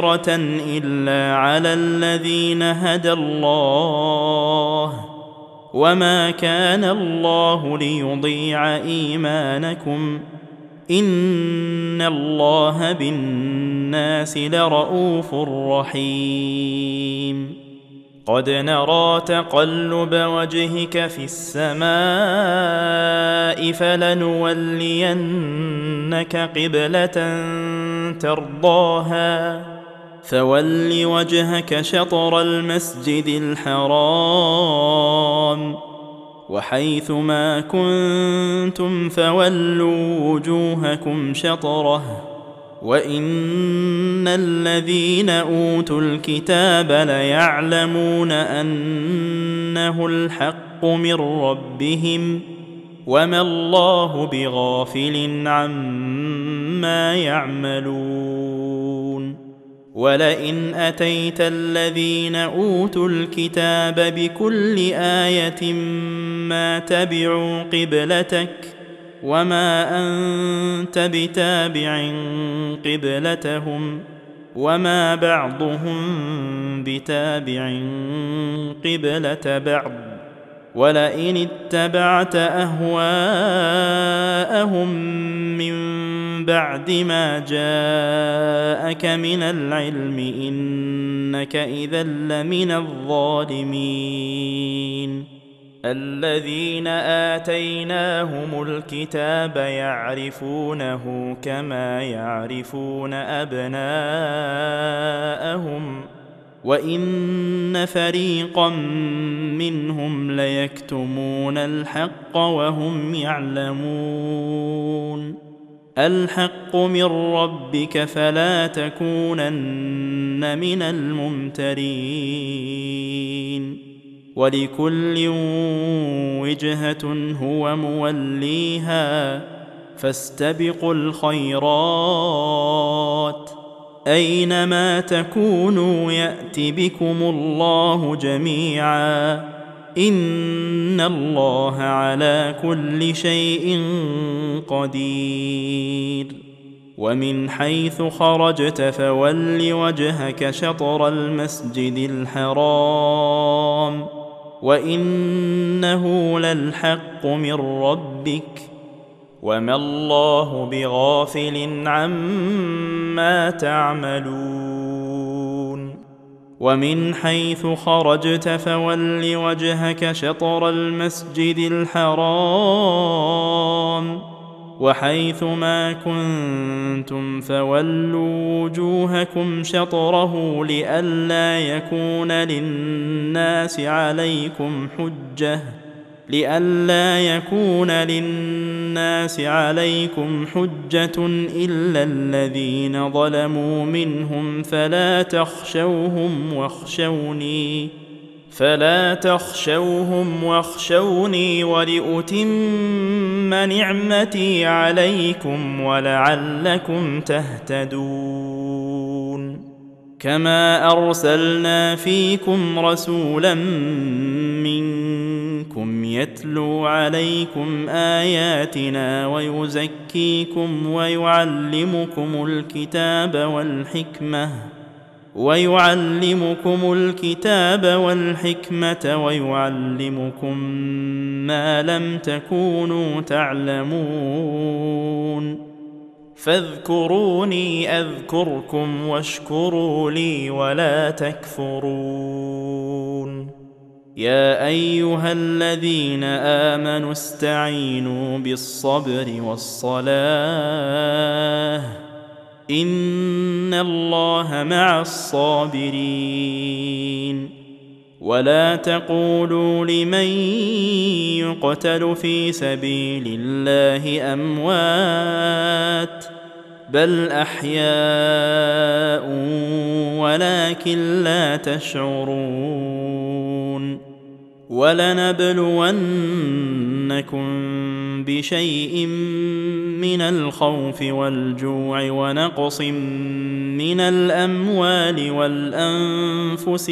لكبيرة إلا على الذين هدى الله وما كان الله ليضيع إيمانكم إن الله بالناس لرءوف رحيم قد نرى تقلب وجهك في السماء فلنولينك قبلة ترضاها فول وجهك شطر المسجد الحرام وحيث ما كنتم فولوا وجوهكم شطره وإن الذين أوتوا الكتاب ليعلمون أنه الحق من ربهم وما الله بغافل عما يعملون ولئن أتيت الذين أوتوا الكتاب بكل آية ما تبعوا قبلتك وما أنت بتابع قبلتهم وما بعضهم بتابع قبلة بعض ولئن اتبعت أهواءهم من بعد ما جاءك من العلم إنك إذا لمن الظالمين الذين آتيناهم الكتاب يعرفونه كما يعرفون أبناءهم وإن فريقا منهم ليكتمون الحق وهم يعلمون الحق من ربك فلا تكونن من الممترين ولكل وجهة هو موليها فاستبقوا الخيرات أينما تكونوا يأت بكم الله جميعا إن الله على كل شيء قدير ومن حيث خرجت فول وجهك شطر المسجد الحرام وإنه للحق من ربك وما الله بغافل عما تعملون ومن حيث خرجت فول وجهك شطر المسجد الحرام وحيث ما كنتم فولوا وجوهكم شطره لئلا يكون للناس عليكم حجة إلا الذين ظلموا منهم فلا تخشوهم واخشوني ولأتم نعمتي عليكم ولعلكم تهتدون كما أرسلنا فيكم رسولا منكم يتلو عليكم آياتنا ويزكيكم ويعلمكم الكتاب والحكمة ويعلمكم ما لم تكونوا تعلمون فاذكروني أذكركم واشكروا لي ولا تكفرون يا أيها الذين آمنوا استعينوا بالصبر والصلاة إن الله مع الصابرين ولا تقولوا لمن يقتل في سبيل الله أموات بل أحياء ولكن لا تشعرون ولنبلونكم بشيء من الخوف والجوع ونقص من الأموال والأنفس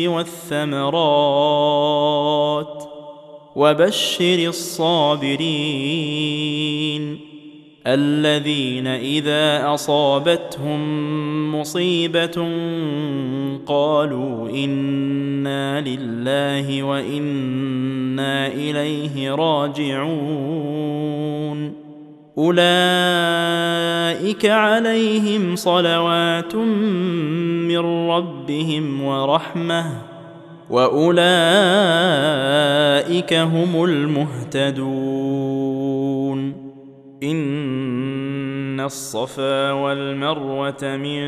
والثمرات وبشر الصابرين الذين إذا أصابتهم مصيبة قالوا إنا لله وإنا إليه راجعون أولئك عليهم صلوات من ربهم ورحمة وأولئك هم المهتدون إن الصفا والمروة من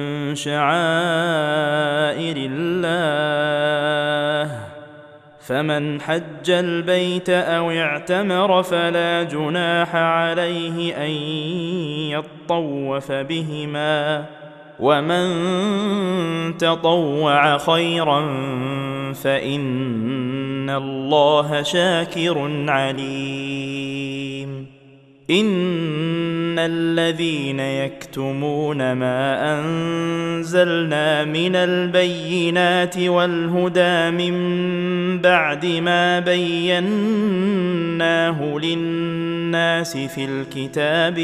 شعائر الله فمن حج البيت أو اعتمر فلا جناح عليه أن يطوف بهما ومن تطوع خيرا فإن الله شاكر عليم إن الذين يكتمون ما أنزلنا من البينات والهدى من بعد ما بيناه للناس في الكتاب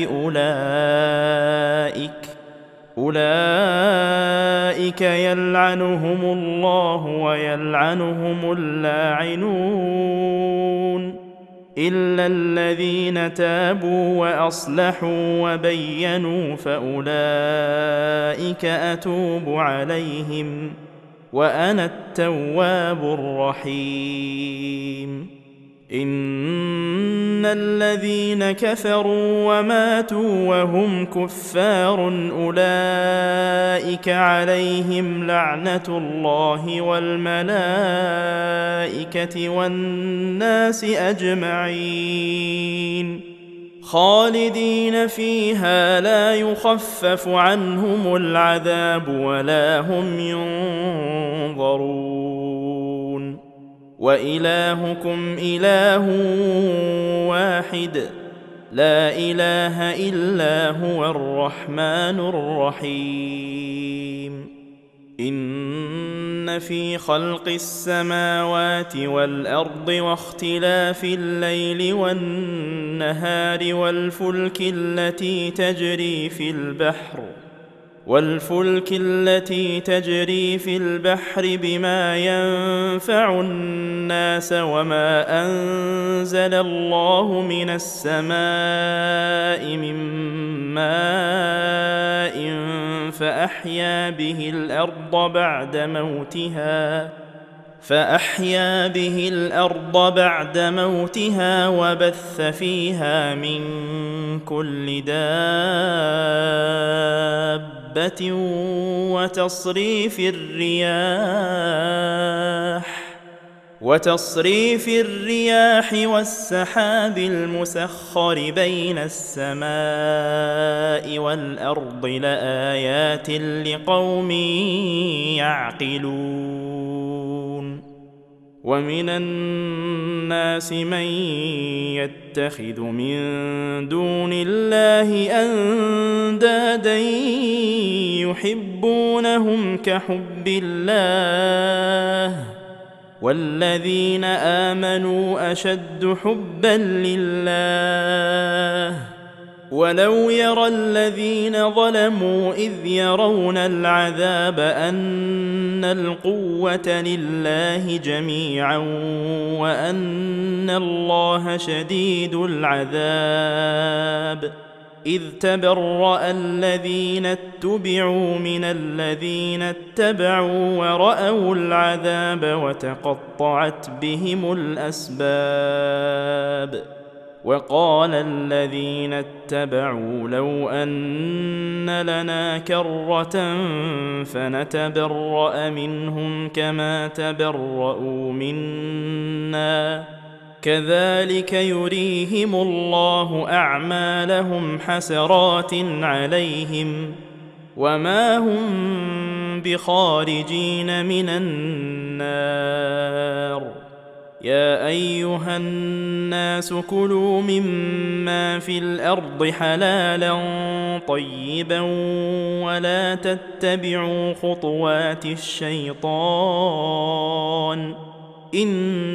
أولئك يلعنهم الله ويلعنهم اللاعنون إلا الذين تابوا وأصلحوا وبينوا فأولئك أتوب عليهم وأنا التواب الرحيم إن الذين كفروا وماتوا وهم كفار أولئك عليهم لعنة الله والملائكة والناس أجمعين خالدين فيها لا يخفف عنهم العذاب ولا هم ينظرون وإلهكم إله واحد لا إله إلا هو الرحمن الرحيم إن في خلق السماوات والأرض واختلاف الليل والنهار والفلك التي تجري في البحر بما ينفع الناس وما أنزل الله من السماء من ماء فأحيا به الأرض بعد موتها وبث فيها من كل دابة وتصريف الرياح والسحاب المسخر بين السماء والأرض لآيات لقوم يعقلون ومن الناس من يتخذ من دون الله أندادا يحبونهم كحب الله والذين آمنوا أشد حبا لله ولو يرى الذين ظلموا إذ يرون العذاب أن القوة لله جميعا وأن الله شديد العذاب إذ تبرأ الذين اتبعوا من الذين اتبعوا ورأوا العذاب وتقطعت بهم الأسباب وقال الذين اتبعوا لو أن لنا كرة فنتبرأ منهم كما تبرؤوا منا كذلك يريهم الله أعمالهم حسرات عليهم وما هم بخارجين من النار يا أيها الناس كلوا مما في الأرض حلالا طيبا ولا تتبعوا خطوات الشيطان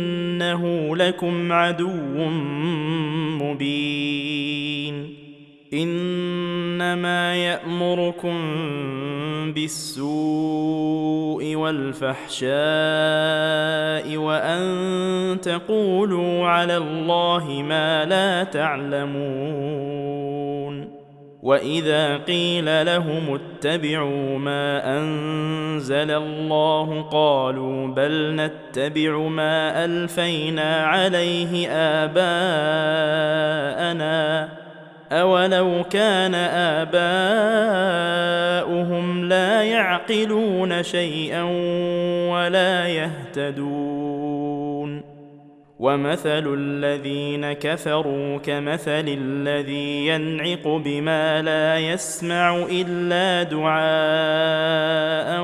إنه لكم عدو مبين إنما يأمركم بالسوء والفحشاء وأن تقولوا على الله ما لا تعلمون. وإذا قيل لهم اتبعوا ما أنزل الله قالوا بل نتبع ما ألفينا عليه آباءنا أولو كان آباؤهم لا يعقلون شيئا ولا يهتدون. ومثل الذين كفروا كمثل الذي ينعق بما لا يسمع إلا دعاء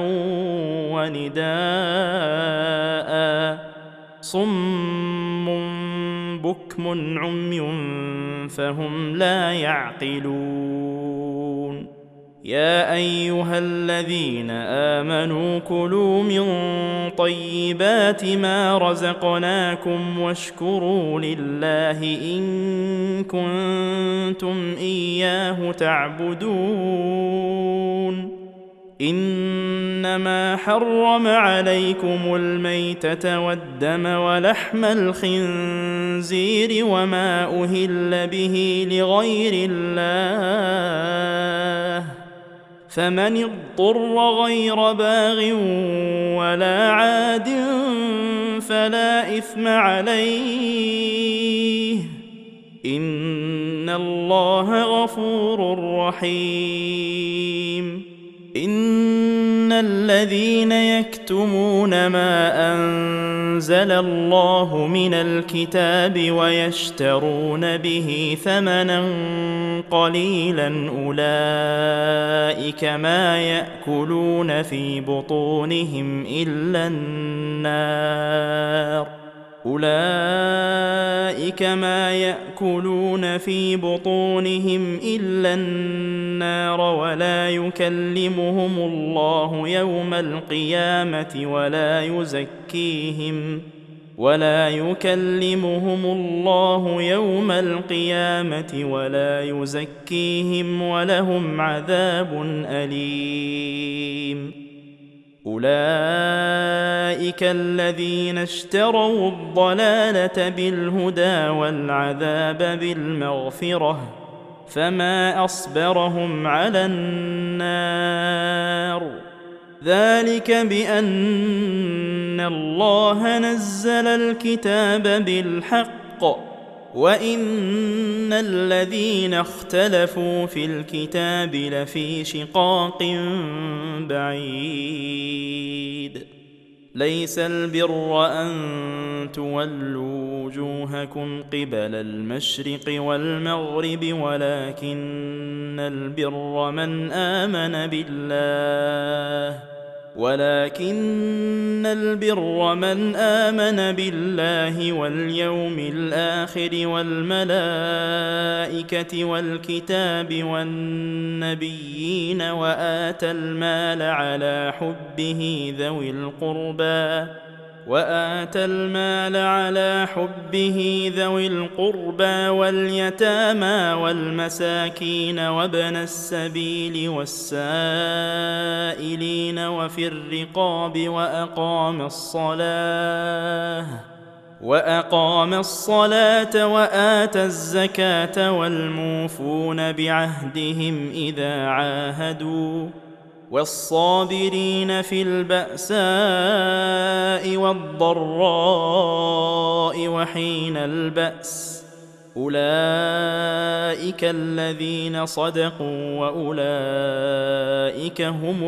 ونداء صم بكم عمي فهم لا يعقلون. يا أيها الذين آمنوا كلوا من طيبات ما رزقناكم واشكروا لله إن كنتم إياه تعبدون. إنما حرم عليكم الميتة والدم ولحم الخنزير وما أهل به لغير الله فمن اضطر غير باغ ولا عاد فلا إثم عليه إن الله غفور رحيم. إن الذين يكتمون ما أنزل الله من الكتاب ويشترون به ثمنا قليلا أولئك ما يأكلون في بطونهم إلا النار ولا يكلمهم الله يوم القيامة ولا يزكيهم ولهم عذاب أليم. أولئك الذين اشتروا الضلالة بالهدى والعذاب بالمغفرة فما أصبرهم على النار ذلك بأن الله نزل الكتاب بالحق وإن الذين اختلفوا في الكتاب لفي شقاق بعيد. ليس البر أن تولوا وجوهكم قبل المشرق والمغرب ولكن البر من آمن بالله واليوم الآخر والملائكة والكتاب والنبيين وآتى المال على حبه ذوي القربى واليتامى والمساكين وابن السبيل والسائلين وفي الرقاب وأقام الصلاة وآتى الزكاة والموفون بعهدهم إذا عاهدوا والصابرين في البأساء والضراء وحين البأس أولئك الذين صدقوا وأولئك هم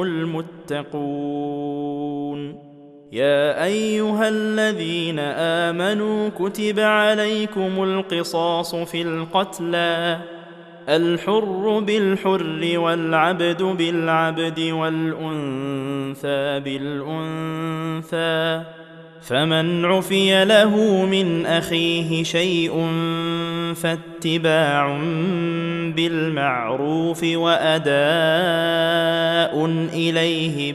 المتقون. يا أيها الذين آمنوا كتب عليكم القصاص في القتلى الحر بالحر والعبد بالعبد والأنثى بالأنثى فمن عفي له من أخيه شيء فاتباع بالمعروف وأداء إليه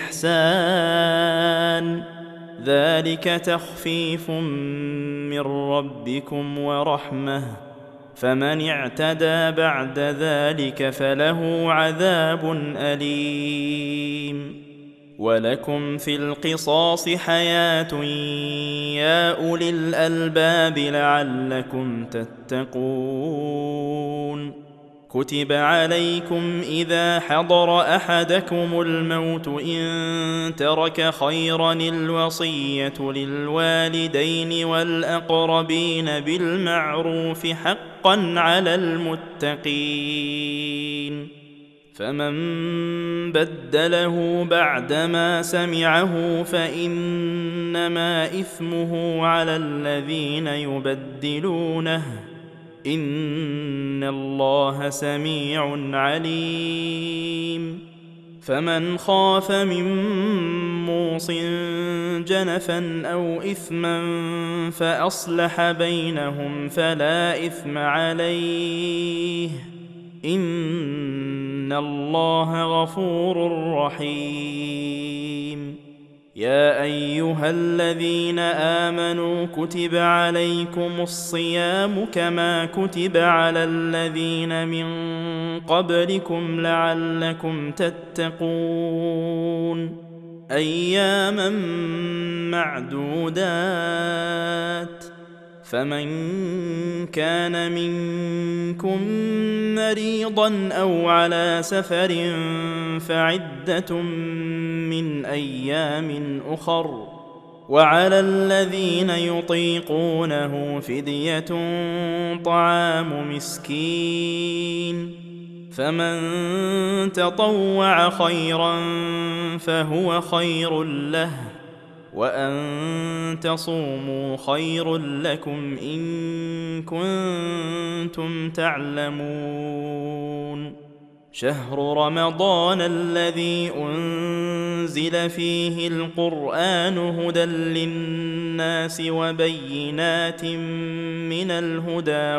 بإحسان ذلك تخفيف من ربكم ورحمة فمن اعتدى بعد ذلك فله عذاب أليم. ولكم في القصاص حياة يا أولي الألباب لعلكم تتقون. كتب عليكم إذا حضر أحدكم الموت إن ترك خيرا الوصية للوالدين والأقربين بالمعروف حقا على المتقين. فمن بدله بعدما سمعه فإنما إثمه على الذين يبدلونه، إن الله سميع عليم. فمن خاف من موص جنفا أو إثما فأصلح بينهم فلا إثم عليه، إن الله غفور رحيم. يا أيها الذين آمنوا كتب عليكم الصيام كما كتب على الذين من قبلكم لعلكم تتقون. أياما معدودات، فمن كان منكم مريضا أو على سفر فعدة من أيام أخر، وعلى الذين يطيقونه فدية طعام مسكين، فمن تطوع خيرا فهو خير له، وأن تصوموا خير لكم إن كنتم تعلمون. شهر رمضان الذي أنزل فيه القرآن هدى للناس وبينات من الهدى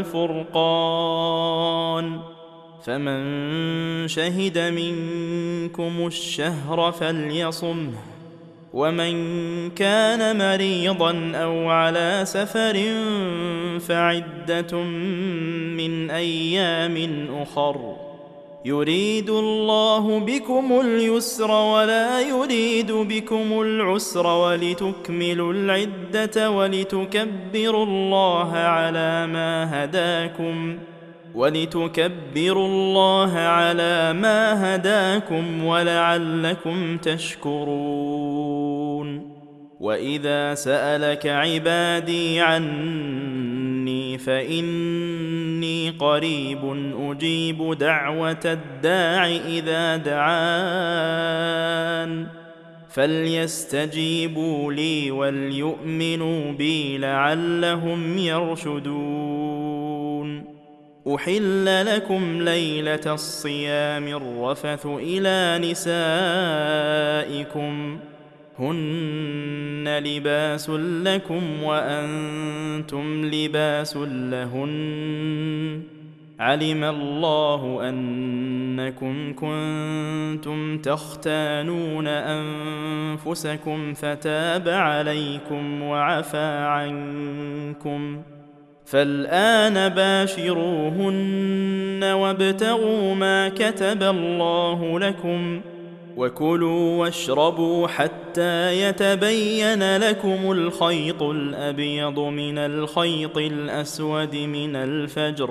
والفرقان، فمن شهد منكم الشهر فليصمه، ومن كان مريضا أو على سفر فعدة من أيام أخر، يريد الله بكم اليسر ولا يريد بكم العسر ولتكملوا العدة ولتكبروا الله على ما هداكم ولعلكم تشكرون. وإذا سألك عبادي عني فإني قريب أجيب دعوة الداع إذا دعان، فليستجيبوا لي وليؤمنوا بي لعلهم يرشدون. أحل لكم ليلة الصيام الرفث إلى نسائكم، هن لباس لكم وأنتم لباس لهن، علم الله أنكم كنتم تختانون أنفسكم فتاب عليكم وعفى عنكم، فالآن باشروهن وابتغوا ما كتب الله لكم، وكلوا واشربوا حتى يتبين لكم الخيط الأبيض من الخيط الأسود من الفجر،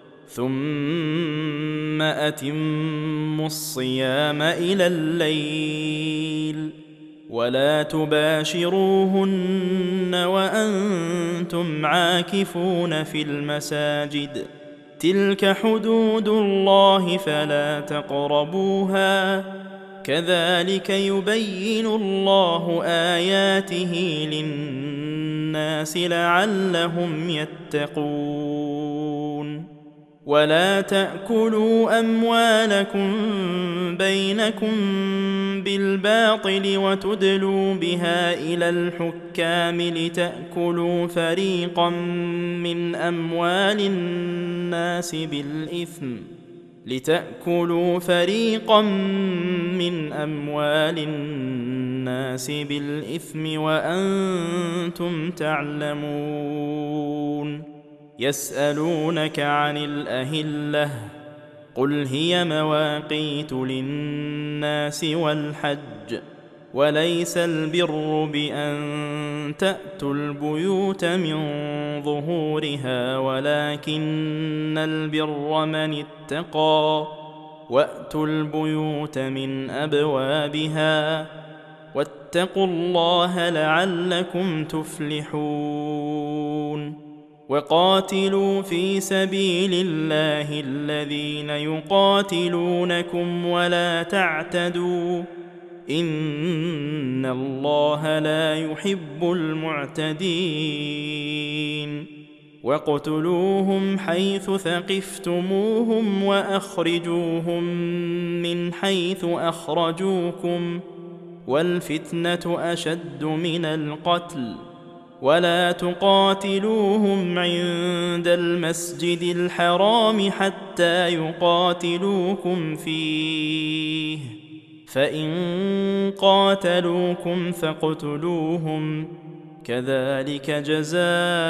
ثم أتموا الصيام إلى الليل، ولا تباشروهن وأنتم عاكفون في المساجد، تلك حدود الله فلا تقربوها، كذلك يبين الله آياته للناس لعلهم يتقون. ولا تأكلوا أموالكم بينكم بالباطل وتدلوا بها إلى الحكام لتأكلوا فريقا من أموال الناس بالإثم وأنتم تعلمون. يسألونك عن الأهلة قل هي مواقيت للناس والحج وليس البر بأن تأتوا البيوت من ظهورها ولكن البر من اتقى وأتوا البيوت من أبوابها واتقوا الله لعلكم تفلحون وقاتلوا في سبيل الله الذين يقاتلونكم ولا تعتدوا إن الله لا يحب المعتدين واقتلوهم حيث ثقفتموهم وأخرجوهم من حيث أخرجوكم والفتنة أشد من القتل ولا تقاتلوهم عند المسجد الحرام حتى يقاتلوكم فيه فإن قاتلوكم فاقتلوهم كذلك جزاء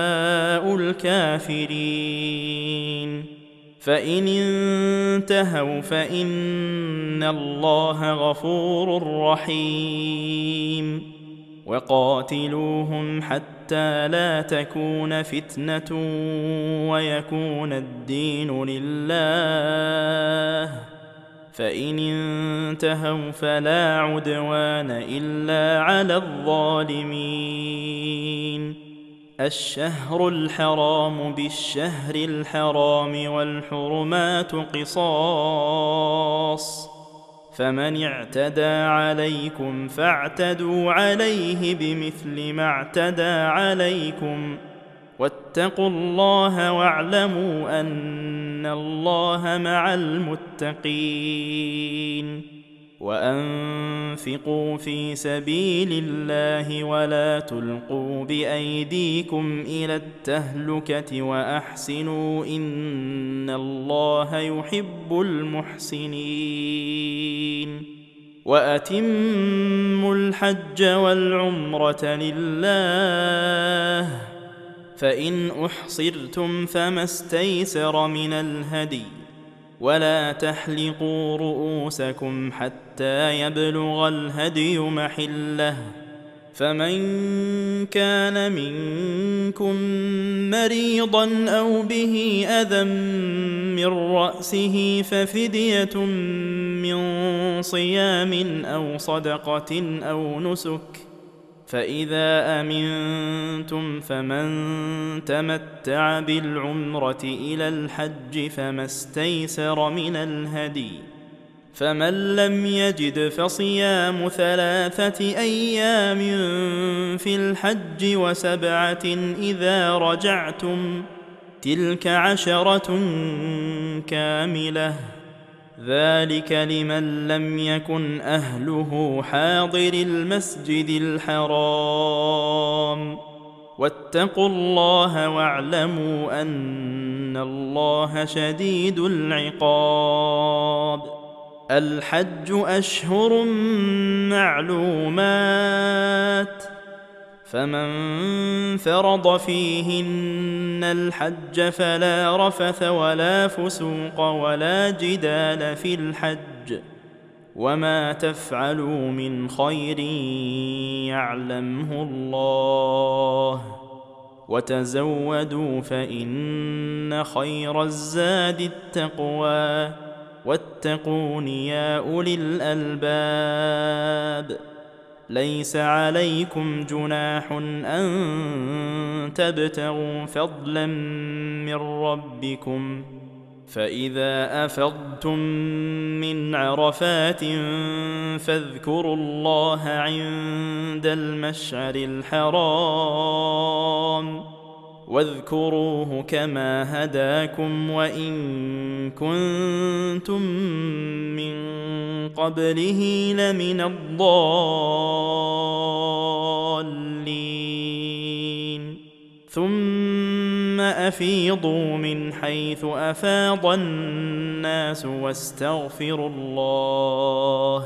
الكافرين فإن انتهوا فإن الله غفور رحيم وقاتلوهم حتى لا تكون فتنة ويكون الدين لله فإن انتهوا فلا عدوان إلا على الظالمين الشهر الحرام بالشهر الحرام والحرمات قصاص فمن اعتدى عليكم فاعتدوا عليه بمثل ما اعتدى عليكم واتقوا الله واعلموا أن الله مع المتقين وأنفقوا في سبيل الله ولا تلقوا بأيديكم إلى التهلكة وأحسنوا إن الله يحب المحسنين وأتموا الحج والعمرة لله فإن أحصرتم فما استيسر من الهدي ولا تحلقوا رؤوسكم حتى يبلغ الهدي محله فمن كان منكم مريضا أو به أذى من رأسه ففدية من صيام أو صدقة أو نسك فإذا أمنتم فمن تمتع بالعمرة إلى الحج فما استيسر من الهدي فمن لم يجد فصيام 3 أيام في الحج و7 إذا رجعتم تلك 10 كاملة ذلك لمن لم يكن أهله حاضر المسجد الحرام واتقوا الله واعلموا أن الله شديد العقاب الحج أشهر معلومات فمن فرض فيهن الحج فلا رفث ولا فسوق ولا جدال في الحج وما تفعلوا من خير يعلمه الله وتزودوا فإن خير الزاد التقوى واتقون يا أولي الألباب ليس عليكم جناح أن تبتغوا فضلا من ربكم فإذا أفضتم من عرفات فاذكروا الله عند المشعر الحرام واذكروه كما هداكم وإن كنتم من قبله لمن الضالين ثم أفيضوا من حيث أفاض الناس واستغفروا الله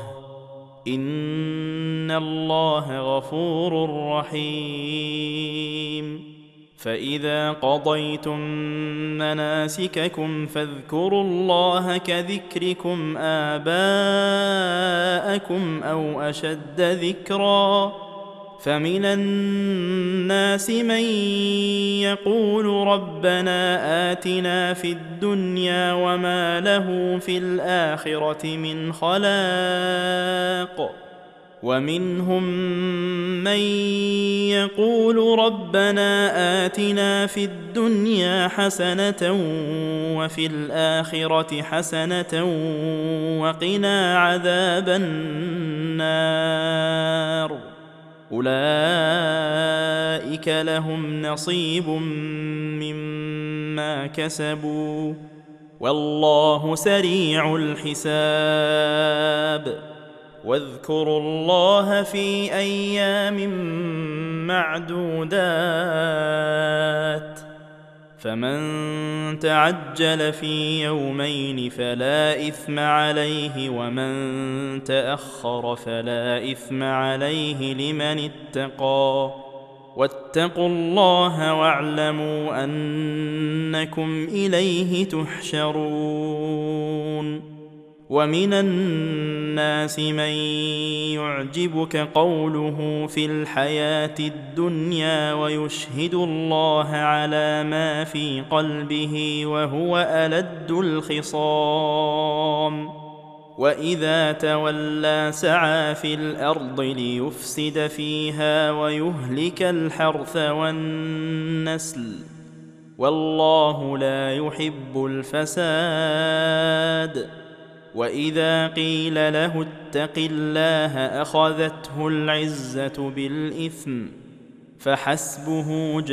إن الله غفور رحيم فإذا قضيتم مناسككم فاذكروا الله كذكركم آباءكم أو أشد ذكرا فمن الناس من يقول ربنا آتنا في الدنيا وما له في الآخرة من خلاق ومنهم من يقول ربنا آتنا في الدنيا حسنة وفي الآخرة حسنة وقنا عذاب النار أولئك لهم نصيب مما كسبوا والله سريع الحساب واذكروا الله في أيام معدودات فمن تعجل في يومين فلا إثم عليه ومن تأخر فلا إثم عليه لمن اتقى واتقوا الله واعلموا أنكم إليه تحشرون ومن الناس من يعجبك قوله في الحياة الدنيا ويشهد الله على ما في قلبه وهو ألد الخصام وإذا تولى سعى في الأرض ليفسد فيها ويهلك الحرث والنسل والله لا يحب الفساد وإذا قيل له اتق الله أخذته العزة بالإثم فحسبه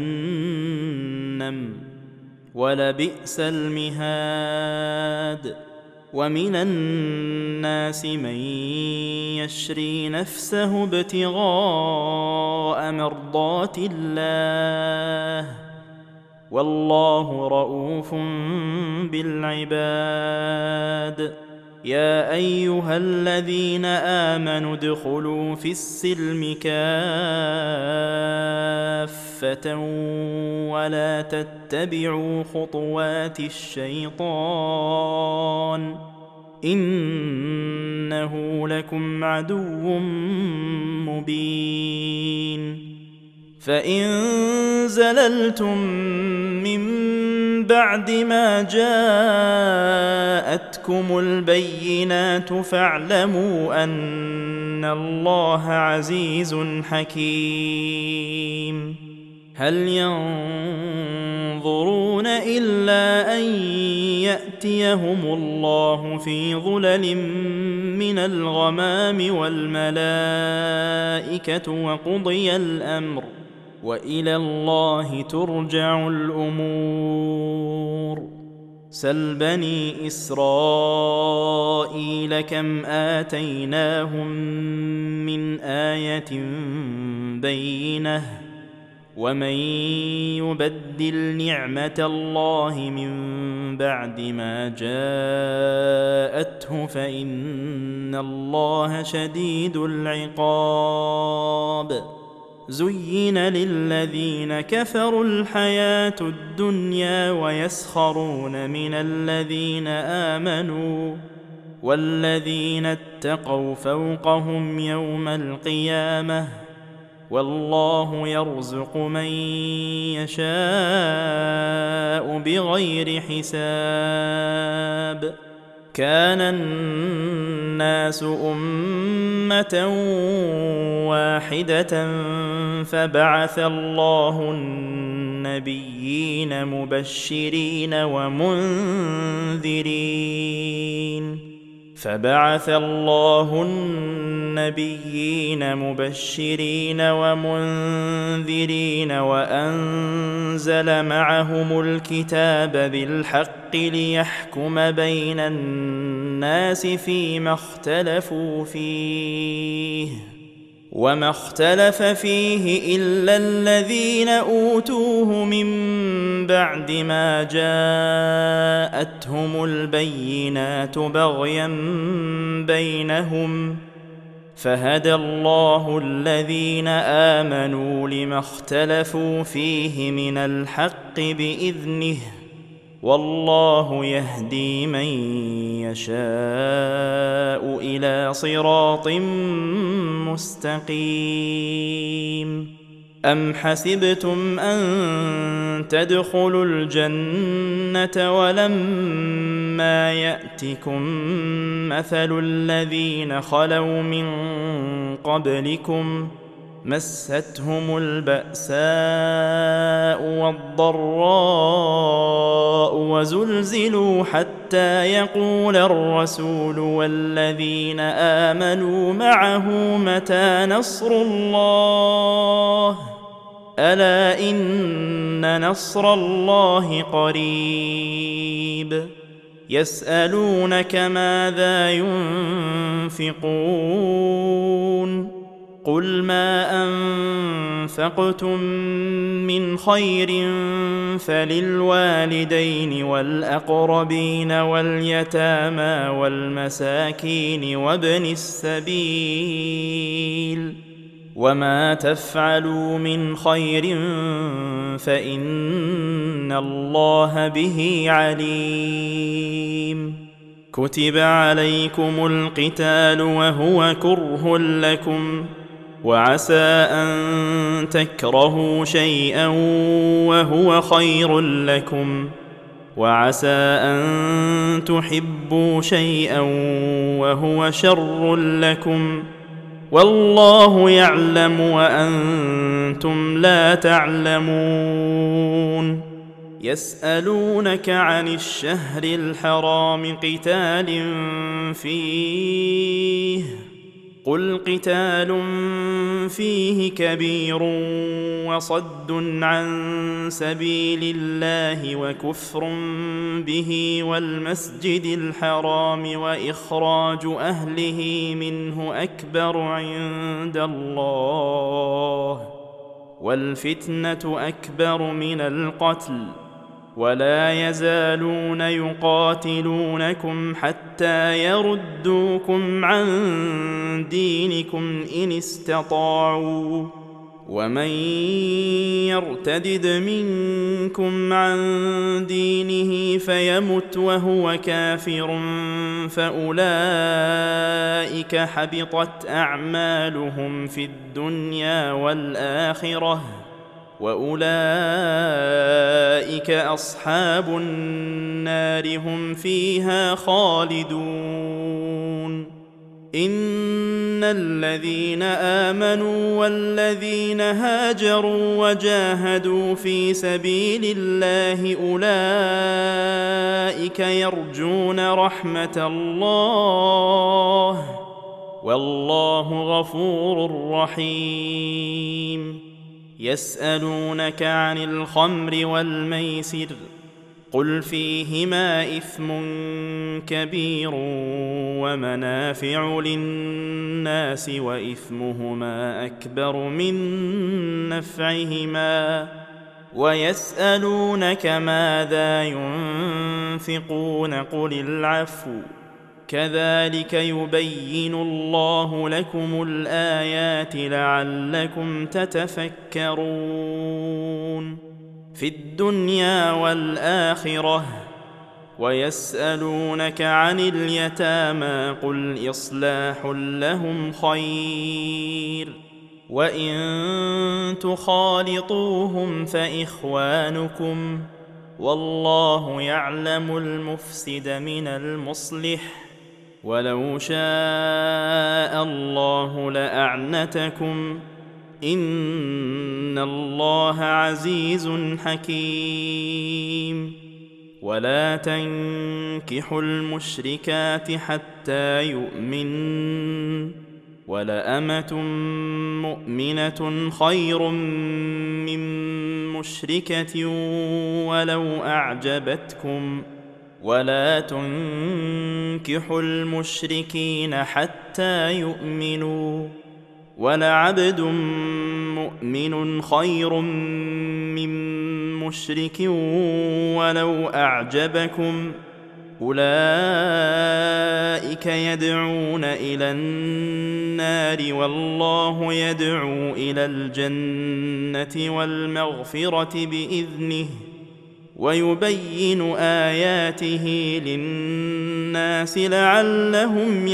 جهنم ولبئس المهاد ومن الناس من يشري نفسه ابتغاء مرضات الله والله رؤوف بالعباد يا أيها الذين آمنوا ادخلوا في السلم كافة ولا تتبعوا خطوات الشيطان إنه لكم عدو مبين فإن زللتم من بعد ما جاءتكم البينات فاعلموا أن الله عزيز حكيم هل ينظرون إلا أن يأتيهم الله في ظلل من الغمام والملائكة وقضي الأمر وإلى الله ترجع الأمور سل بني إسرائيل كم آتيناهم من آية بينة ومن يبدل نعمة الله من بعد ما جاءته فإن الله شديد العقاب زين للذين كفروا الحياة الدنيا ويسخرون من الذين آمنوا والذين اتقوا فوقهم يوم القيامة والله يرزق من يشاء بغير حساب كان الناس أمة واحدة فبعث الله النبيين مبشرين ومنذرين وأنزل معهم الكتاب بالحق ليحكم بين الناس فيما اختلفوا فيه وما اختلف فيه إلا الذين أوتوه من بعد ما جاءتهم البينات بغيا بينهم فهدى الله الذين آمنوا لما اختلفوا فيه من الحق بإذنه والله يهدي من يشاء إلى صراط مستقيم. أم حسبتم أن تدخلوا الجنة ولما يأتكم مثل الذين خلوا من قبلكم مستهم البأساء والضراء وزلزلوا حتى يقول الرسول والذين آمنوا معه متى نصر الله ألا إن نصر الله قريب. يسألونك ماذا ينفقون قل ما أنفقتم من خير فللوالدين والأقربين واليتامى والمساكين وابن السبيل وما تفعلوا من خير فإن الله به عليم. كتب عليكم القتال وهو كره لكم وعسى أن تكرهوا شيئا وهو خير لكم وعسى أن تحبوا شيئا وهو شر لكم والله يعلم وأنتم لا تعلمون. يسألونك عن الشهر الحرام قتال فيه قل قتال فيه كبير وصد عن سبيل الله وكفر به والمسجد الحرام وإخراج أهله منه أكبر عند الله والفتنة أكبر من القتل ولا يزالون يقاتلونكم حتى يردوكم عن دينكم إن استطاعوا ومن يرتدد منكم عن دينه فيمت وهو كافر فأولئك حبطت أعمالهم في الدنيا والآخرة وأولئك أصحاب النار هم فيها خالدون. إن الذين آمنوا والذين هاجروا وجاهدوا في سبيل الله أولئك يرجون رحمة الله والله غفور رحيم. يسألونك عن الخمر والميسر قل فيهما إثم كبير ومنافع للناس وإثمهما أكبر من نفعهما ويسألونك ماذا ينفقون قل العفو كذلك يبين الله لكم الآيات لعلكم تتفكرون في الدنيا والآخرة. ويسألونك عن اليتامى قل إصلاح لهم خير وإن تخالطوهم فإخوانكم والله يعلم المفسد من المصلح ولو شاء الله لأعنتكم إن الله عزيز حكيم. ولا تنكحوا المشركات حتى يؤمنن ولأمة مؤمنة خير من مشركة ولو أعجبتكم ولا تنكحوا المشركين حتى يؤمنوا ولعبد مؤمن خير من مشرك ولو أعجبكم أولئك يدعون إلى النار والله يدعو إلى الجنة والمغفرة بإذنه ويبين آياته للناس لعلهم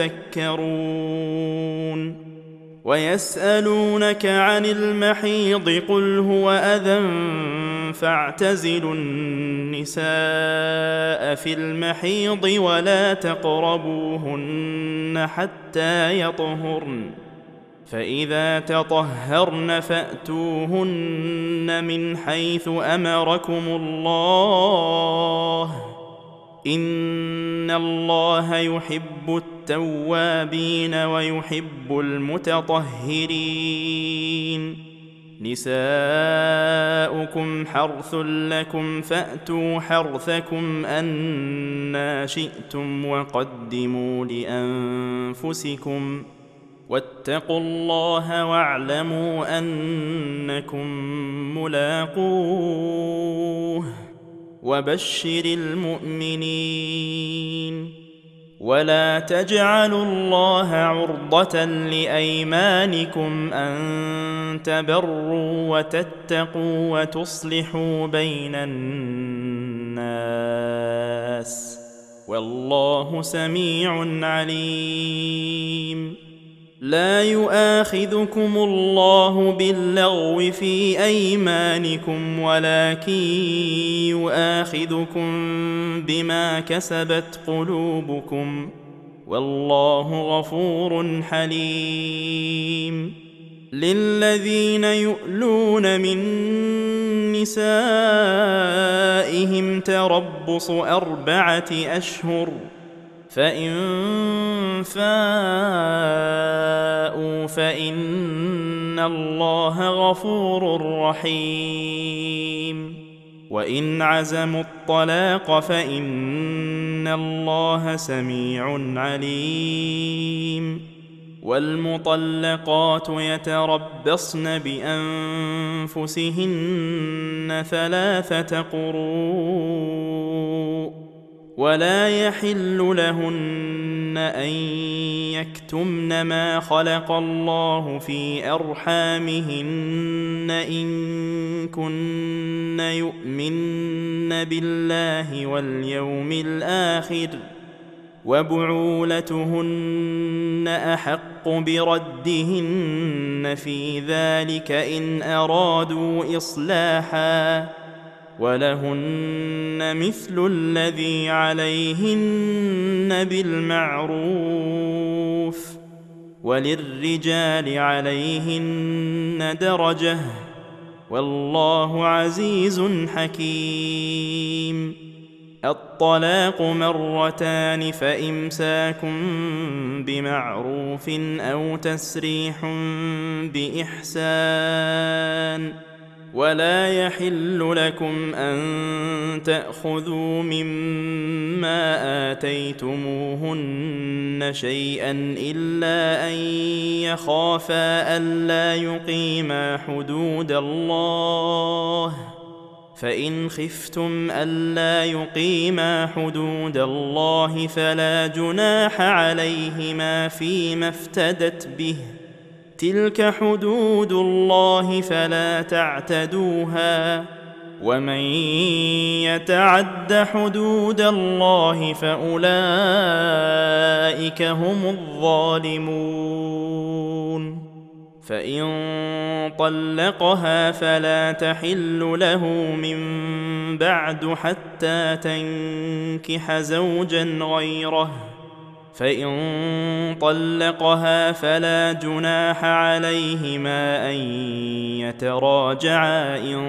يتذكرون ويسألونك عن المحيض قل هو أذى فاعتزلوا النساء في المحيض ولا تقربوهن حتى يطهرن فإذا تطهرن فأتوهن من حيث أمركم الله إن الله يحب التوابين ويحب المتطهرين نساؤكم حرث لكم فأتوا حرثكم أنى شئتم وقدموا لأنفسكم واتقوا الله واعلموا أنكم ملاقوه وبشر المؤمنين ولا تجعلوا الله عرضة لأيمانكم أن تبروا وتتقوا وتصلحوا بين الناس والله سميع عليم لا يؤاخذكم الله باللغو في أيمانكم ولكن يؤاخذكم بما كسبت قلوبكم والله غفور حليم للذين يؤلون من نسائهم تربص 4 أشهر فإن فاءوا فإن الله غفور رحيم وإن عزموا الطلاق فإن الله سميع عليم والمطلقات يتربصن بأنفسهن 3 قروء ولا يحل لهن أن يكتمن ما خلق الله في أرحامهن إن كن يؤمن بالله واليوم الآخر وبعولتهن أحق بردهن في ذلك إن أرادوا إصلاحا ولهن مثل الذي عليهن بالمعروف وللرجال عليهن درجة والله عزيز حكيم الطلاق 2 فإمساك بمعروف أو تسريح بإحسان ولا يحل لكم أن تأخذوا مما آتيتموهن شيئا إلا أن يخافا ألا يقيما حدود الله فإن خفتم ألا يقيما حدود الله فلا جناح عليهما فيما افتدت به تلك حدود الله فلا تعتدوها ومن يتعد حدود الله فأولئك هم الظالمون فإن طلقها فلا تحل له من بعد حتى تنكح زوجا غيره فإن طلقها فلا جناح عليهما أن يتراجعا إن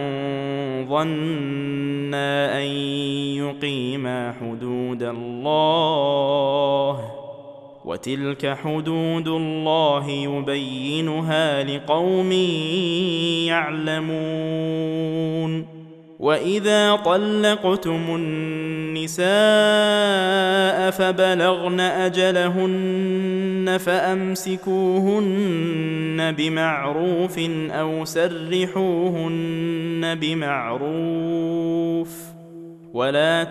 ظنا أن يقيما حدود الله وتلك حدود الله يبينها لقوم يعلمون وإذا طلقتم النساء فبلغن أجلهن فأمسكوهن بمعروف أو سرحوهن بمعروف ولا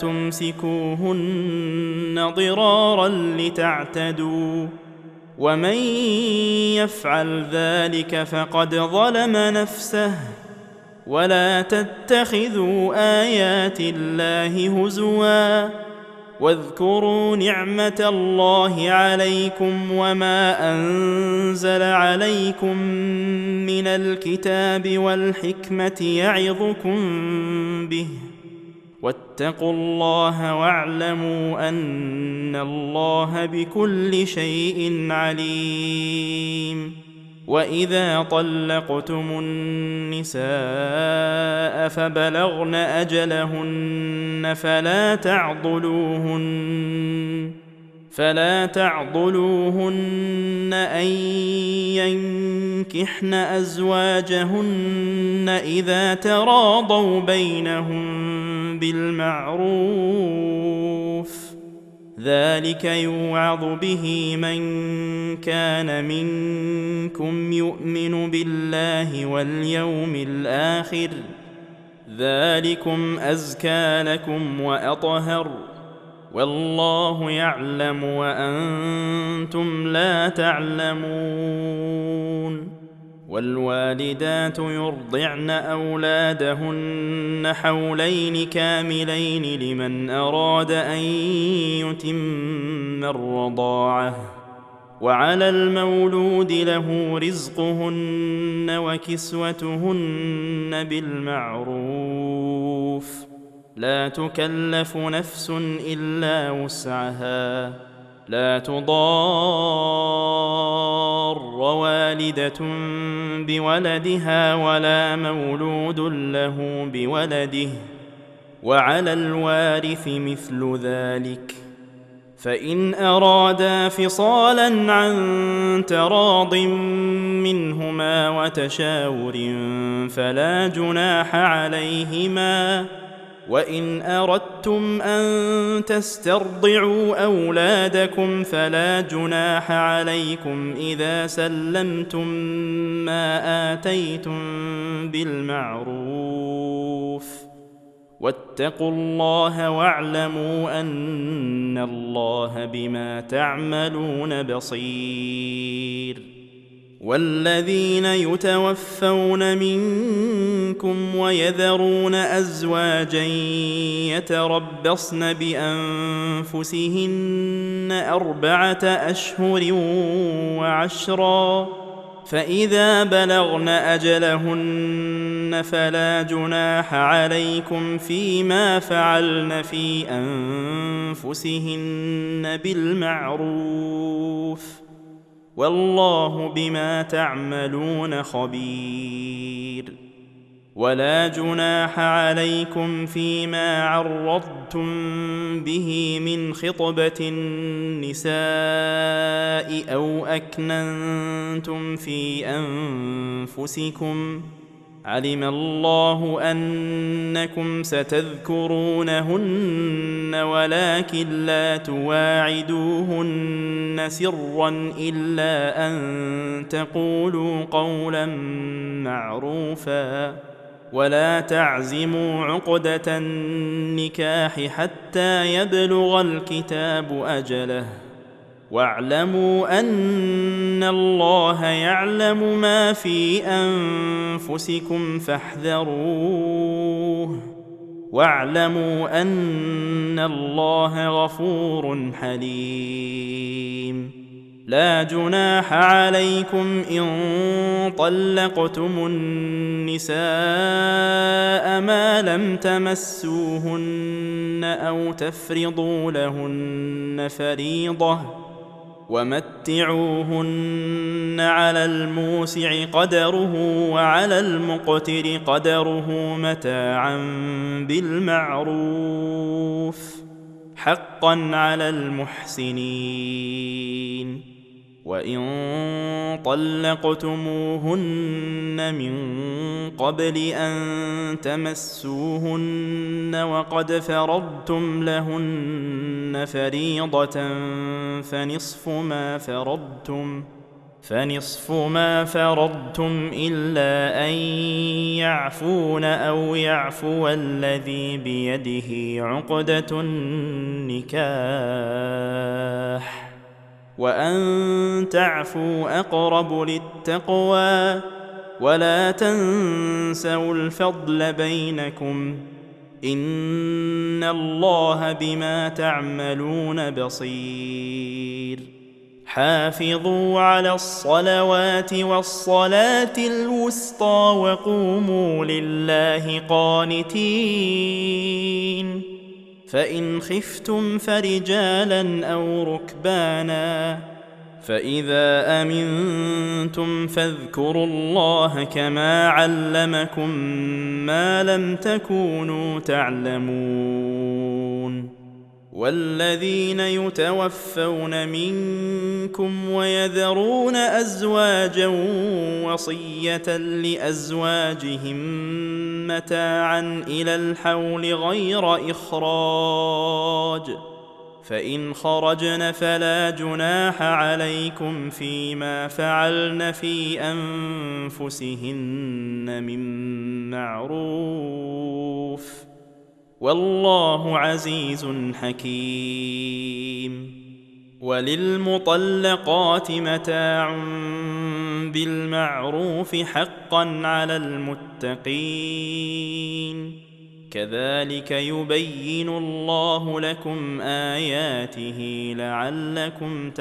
تمسكوهن ضرارا لتعتدوا ومن يفعل ذلك فقد ظلم نفسه ولا تتخذوا آيات الله هزوا واذكروا نعمة الله عليكم وما أنزل عليكم من الكتاب والحكمة يعظكم به واتقوا الله واعلموا أن الله بكل شيء عليم وإذا طلقتم النساء فبلغن أجلهن فلا تعضلوهن أن ينكحن أزواجهن إذا تراضوا بينهم بالمعروف ذلك يوعظ به من كان منكم يؤمن بالله واليوم الآخر ذلكم أزكى لكم وأطهر والله يعلم وأنتم لا تعلمون والوالدات يرضعن أولادهن حولين كاملين لمن أراد أن يتم الرضاعة وعلى المولود له رزقهن وكسوتهن بالمعروف لا تكلف نفس إلا وسعها لا تضار والدة بولدها ولا مولود له بولده وعلى الوارث مثل ذلك فإن أرادا فصالا عن تراض منهما وتشاور فلا جناح عليهما وإن أردتم أن تسترضعوا أولادكم فلا جناح عليكم إذا سلمتم ما آتيتم بالمعروف واتقوا الله واعلموا أن الله بما تعملون بصير والذين يتوفون منكم ويذرون أزواجا يتربصن بأنفسهن 4 أشهر و10 فإذا بلغن أجلهن فلا جناح عليكم فيما فعلن في أنفسهن بالمعروف والله بما تعملون خبير ولا جناح عليكم فيما عرضتم به من خطبة النساء أو أكننتم في أنفسكم علم الله أنكم ستذكرونهن ولكن لا تواعدوهن سرا إلا أن تقولوا قولا معروفا ولا تعزموا عقدة النكاح حتى يبلغ الكتاب أجله واعلموا أن الله يعلم ما في أنفسكم فاحذروه واعلموا أن الله غفور حليم لا جناح عليكم إن طلقتم النساء ما لم تمسوهن أو تفرضوا لهن فريضة ومتعوهن على الموسع قدره وعلى المقتر قدره متاعا بالمعروف حقا على المحسنين وإن طلقتموهن من قبل أن تمسوهن وقد فرضتم لهن فريضة فنصف ما فرضتم إلا أن يعفون أو يعفو الذي بيده عقدة النكاح، وأن تعفوا أقرب للتقوى، ولا تنسوا الفضل بينكم، إن الله بما تعملون بصير. حافظوا على الصلوات والصلاة الوسطى وقوموا لله قانتين، فإن خفتم فرجالا أو ركبانا، فإذا أمنتم فاذكروا الله كما علمكم ما لم تكونوا تعلمون. والذين يتوفون منكم ويذرون أزواجا وصية لأزواجهم متاعا إلى الحول غير إخراج، فإن خرجن فلا جناح عليكم فيما فعلن في أنفسهن من معروف، والله عزيز حكيم. وللمطلقات متاع بالمعروف حقا على المتقين، كذلك يبين الله لكم آياته لعلكم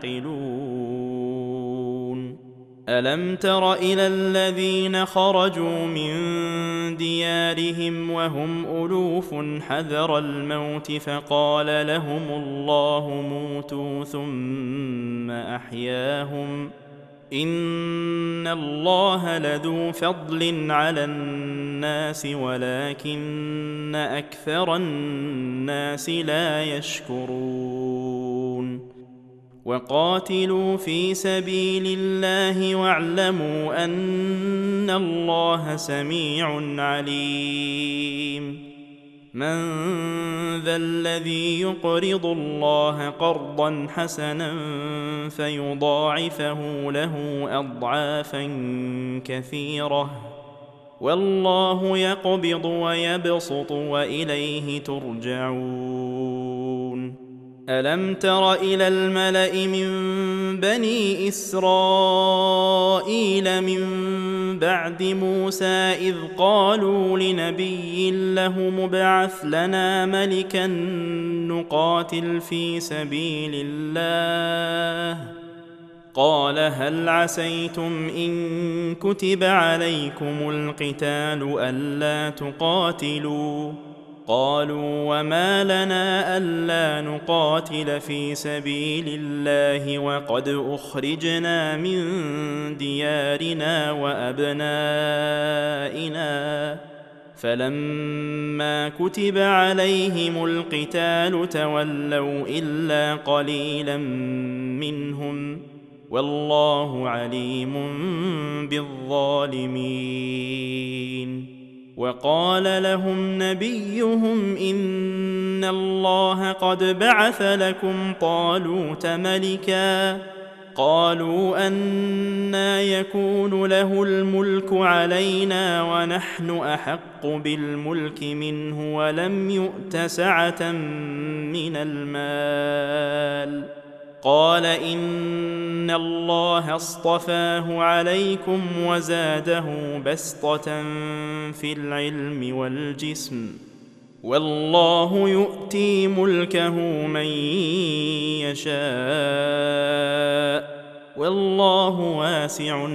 تعقلون. ألم تر إلى الذين خرجوا من ديارهم وهم ألوف حذر الموت فقال لهم الله موتوا ثم أحياهم، إن الله لذو فضل على الناس ولكن أكثر الناس لا يشكرون. وقاتلوا في سبيل الله واعلموا أن الله سميع عليم. من ذا الذي يقرض الله قرضا حسنا فيضاعفه له أضعافا كثيرة، والله يقبض ويبسط وإليه ترجعون. ألم تر إلى الملأ من بني إسرائيل من بعد موسى إذ قالوا لنبي له مبعث لنا ملكا نقاتل في سبيل الله، قال هل عسيتم إن كتب عليكم القتال ألا تقاتلوا؟ قالوا وما لنا ألا نقاتل في سبيل الله وقد أخرجنا من ديارنا وأبنائنا، فلما كتب عليهم القتال تولوا إلا قليلا منهم، والله عليم بالظالمين. وقال لهم نبيهم إن الله قد بعث لكم طالوت ملكا، قالوا أنى يكون له الملك علينا ونحن أحق بالملك منه ولم يؤت سعة من المال، قال إن الله اصطفاه عليكم وزاده بسطة في العلم والجسم، والله يؤتي ملكه من يشاء، والله واسع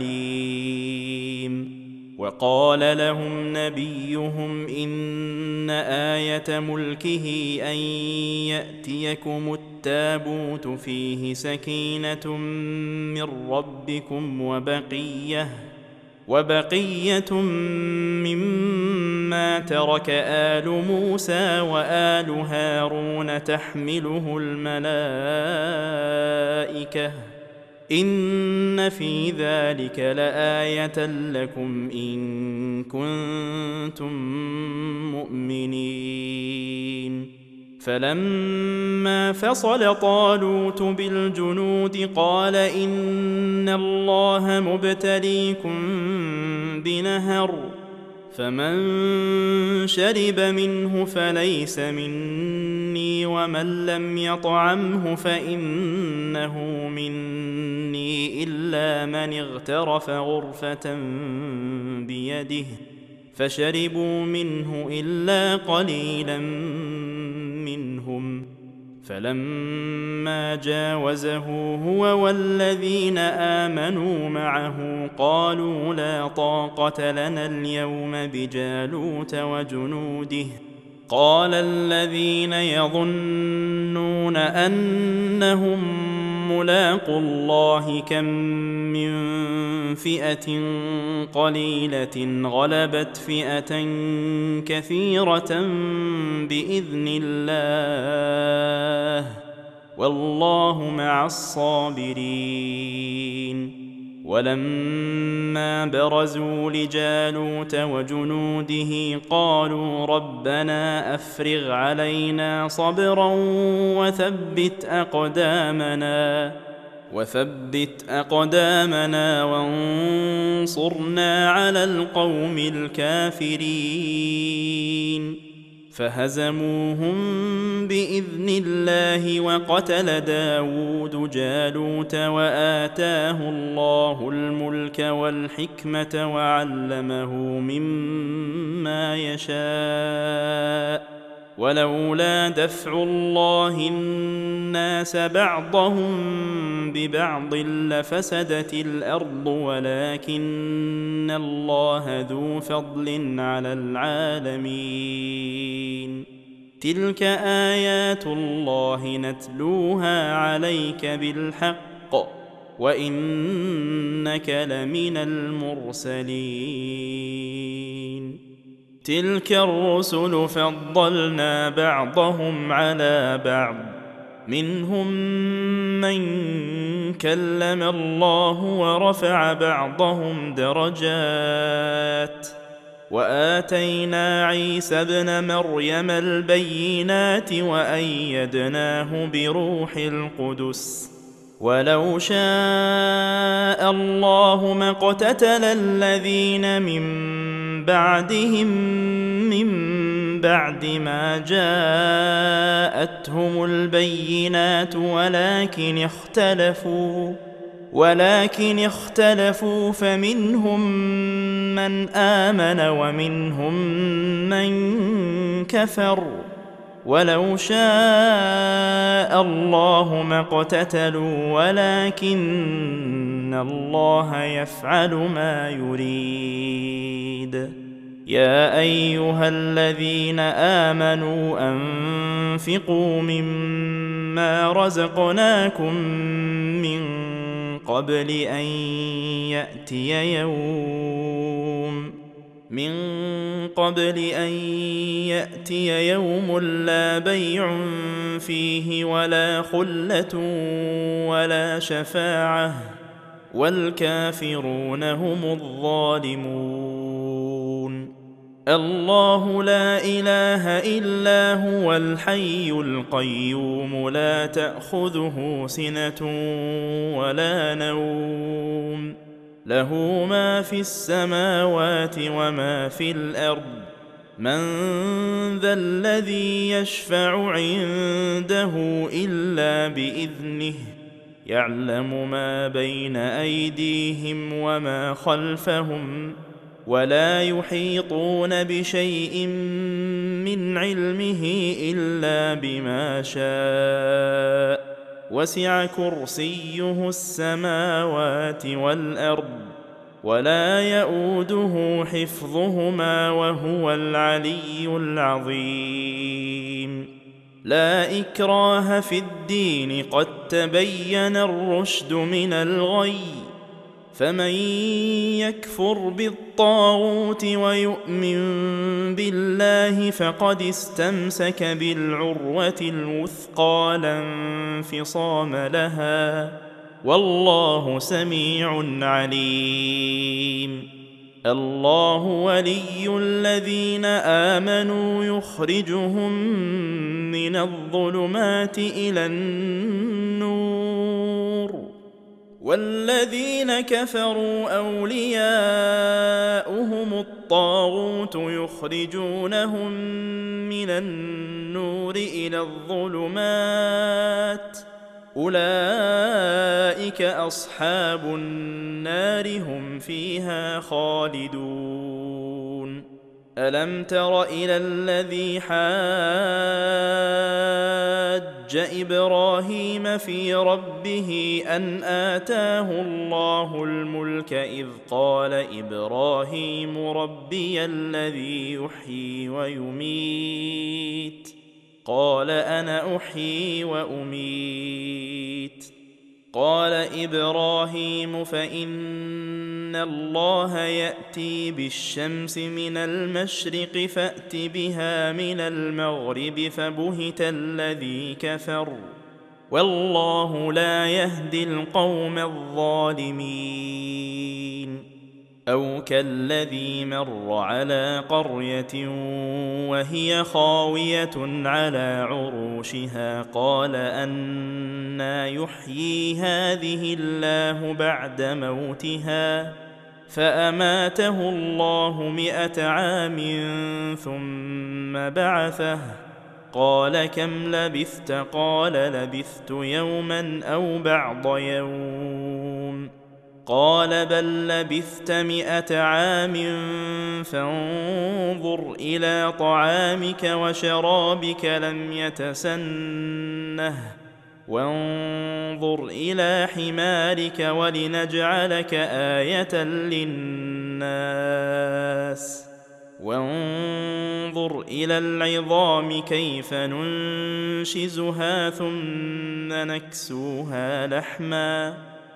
عليم. وقال لهم نبيهم إن آية ملكه أن يأتيكم التابوت فيه سكينة من ربكم وبقية مما ترك آل موسى وآل هارون تحمله الملائكة، إن في ذلك لآية لكم إن كنتم مؤمنين. فلما فصل طالوت بالجنود قال إن الله مبتليكم بنهر، فمن شرب منه فليس مني ومن لم يطعمه فإنه مني إلا من اغترف غرفة بيده فشربوا منه إلا قليلا منهم. فلما جاوزه هو والذين آمنوا معه قالوا لا طاقة لنا اليوم بجالوت وجنوده. قال الذين يظنون أنهم ملاقو الله كم من فئة قليلة غلبت فئة كثيرة بإذن الله والله مع الصابرين. ولما برزوا لجالوت وجنوده قالوا ربنا أفرغ علينا صبرا وثبت أقدامنا وانصرنا على القوم الكافرين. فهزموهم بإذن الله وقتل داود جالوت وآتاه الله الملك والحكمة وعلمه مما يشاء ولولا دفع الله الناس بعضهم ببعض لفسدت الأرض ولكن الله ذو فضل على العالمين. تلك آيات الله نتلوها عليك بالحق وإنك لمن المرسلين. تلك الرسل فضلنا بعضهم على بعض منهم من كلم الله ورفع بعضهم درجات وآتينا عيسى ابن مريم البينات وأيدناه بروح القدس ولو شاء الله ما اقتتل الذين من بعدهم من بعد ما جاءتهم البينات ولكن اختلفوا فمنهم من آمن ومنهم من كفر ولو شاء الله ما اقتتلوا ولكن الله يفعل ما يريد. يا أيها الذين آمنوا أنفقوا مما رزقناكم من قبل أن يأتي يوم لا بيع فيه ولا خلة ولا شفاعة والكافرون هم الظالمون. الله لا إله إلا هو الحي القيوم لا تأخذه سنة ولا نوم له ما في السماوات وما في الأرض من ذا الذي يشفع عنده إلا بإذنه يعلم ما بين أيديهم وما خلفهم ولا يحيطون بشيء من علمه إلا بما شاء وسع كرسيه السماوات والأرض ولا يؤوده حفظهما وهو العلي العظيم. لا إكراه في الدين قد تبين الرشد من الغي فمن يكفر بالطاغوت ويؤمن بالله فقد استمسك بالعروة الوثقى لا انفصام لها والله سميع عليم. الله ولي الذين آمنوا يخرجهم من الظلمات إلى النور والذين كفروا أولياؤهم الطاغوت يخرجونهم من النور إلى الظلمات أولئك أصحاب النار هم فيها خالدون ألم تر إلى الذي حاج إبراهيم في ربه أن آتاه الله الملك إذ قال إبراهيم ربي الذي يحيي ويميت قال أنا أحيي وأميت قال إبراهيم فإن الله يأتي بالشمس من المشرق فأت بها من المغرب فبهت الذي كفر والله لا يهدي القوم الظالمين أو كالذي مر على قرية وهي خاوية على عروشها قال أنى يحيي هذه الله بعد موتها فأماته الله 100 عام ثم بعثه قال كم لبثت قال لبثت يوما أو بعض يوم قال بل لبثت 100 عام فانظر إلى طعامك وشرابك لم يتسنه وانظر إلى حمارك ولنجعلك آية للناس وانظر إلى العظام كيف ننشزها ثم نكسوها لحما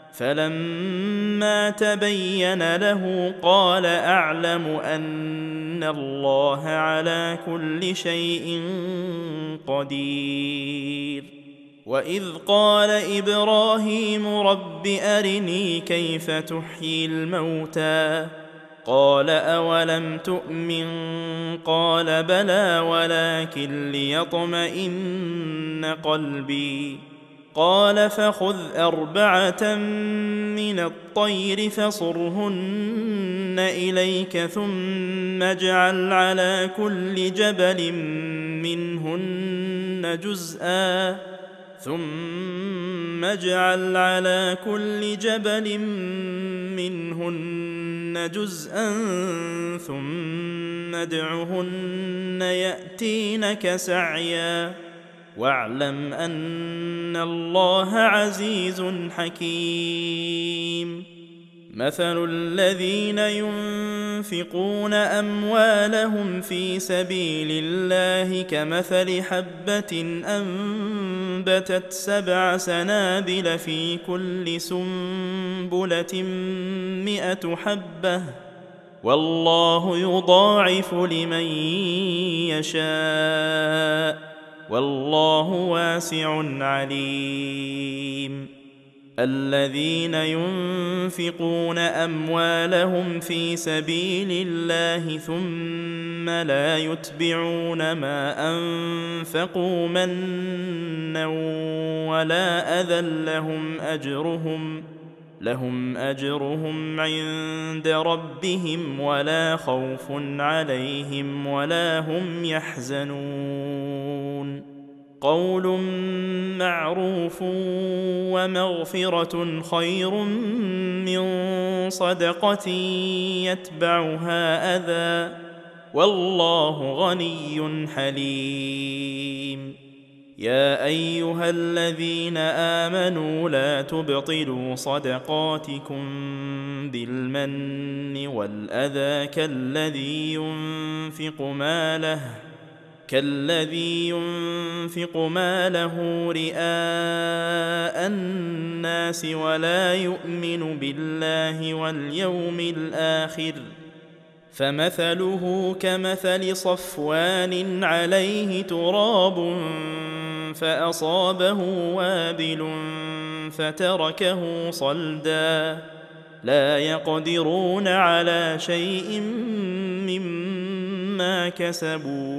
فلما تبين له قال أعلم أن الله على كل شيء قدير وإذ قال إبراهيم رب أرني كيف تحيي الموتى قال أولم تؤمن قال بلى ولكن ليطمئن قلبي قال فخذ 4 من الطير فصرهن إليك ثم اجعل على كل جبل منهن جزءا ثم ادعهن يأتينك سعيا واعلم أن الله عزيز حكيم مثل الذين ينفقون أموالهم في سبيل الله كمثل حبة أنبتت 7 سنابل في كل سنبلة 100 حبة والله يضاعف لمن يشاء والله واسع عليم الذين ينفقون أموالهم في سبيل الله ثم لا يتبعون ما أنفقوا منا ولا أذى لهم أجرهم عند ربهم ولا خوف عليهم ولا هم يحزنون قول معروف ومغفرة خير من صدقة يتبعها أذى والله غني حليم يا أيها الذين آمنوا لا تبطلوا صدقاتكم بالمن والأذى كالذي ينفق ماله رئاء الناس ولا يؤمن بالله واليوم الآخر فمثله كمثل صفوان عليه تراب فأصابه وابل فتركه صلدا لا يقدرون على شيء مما كسبوا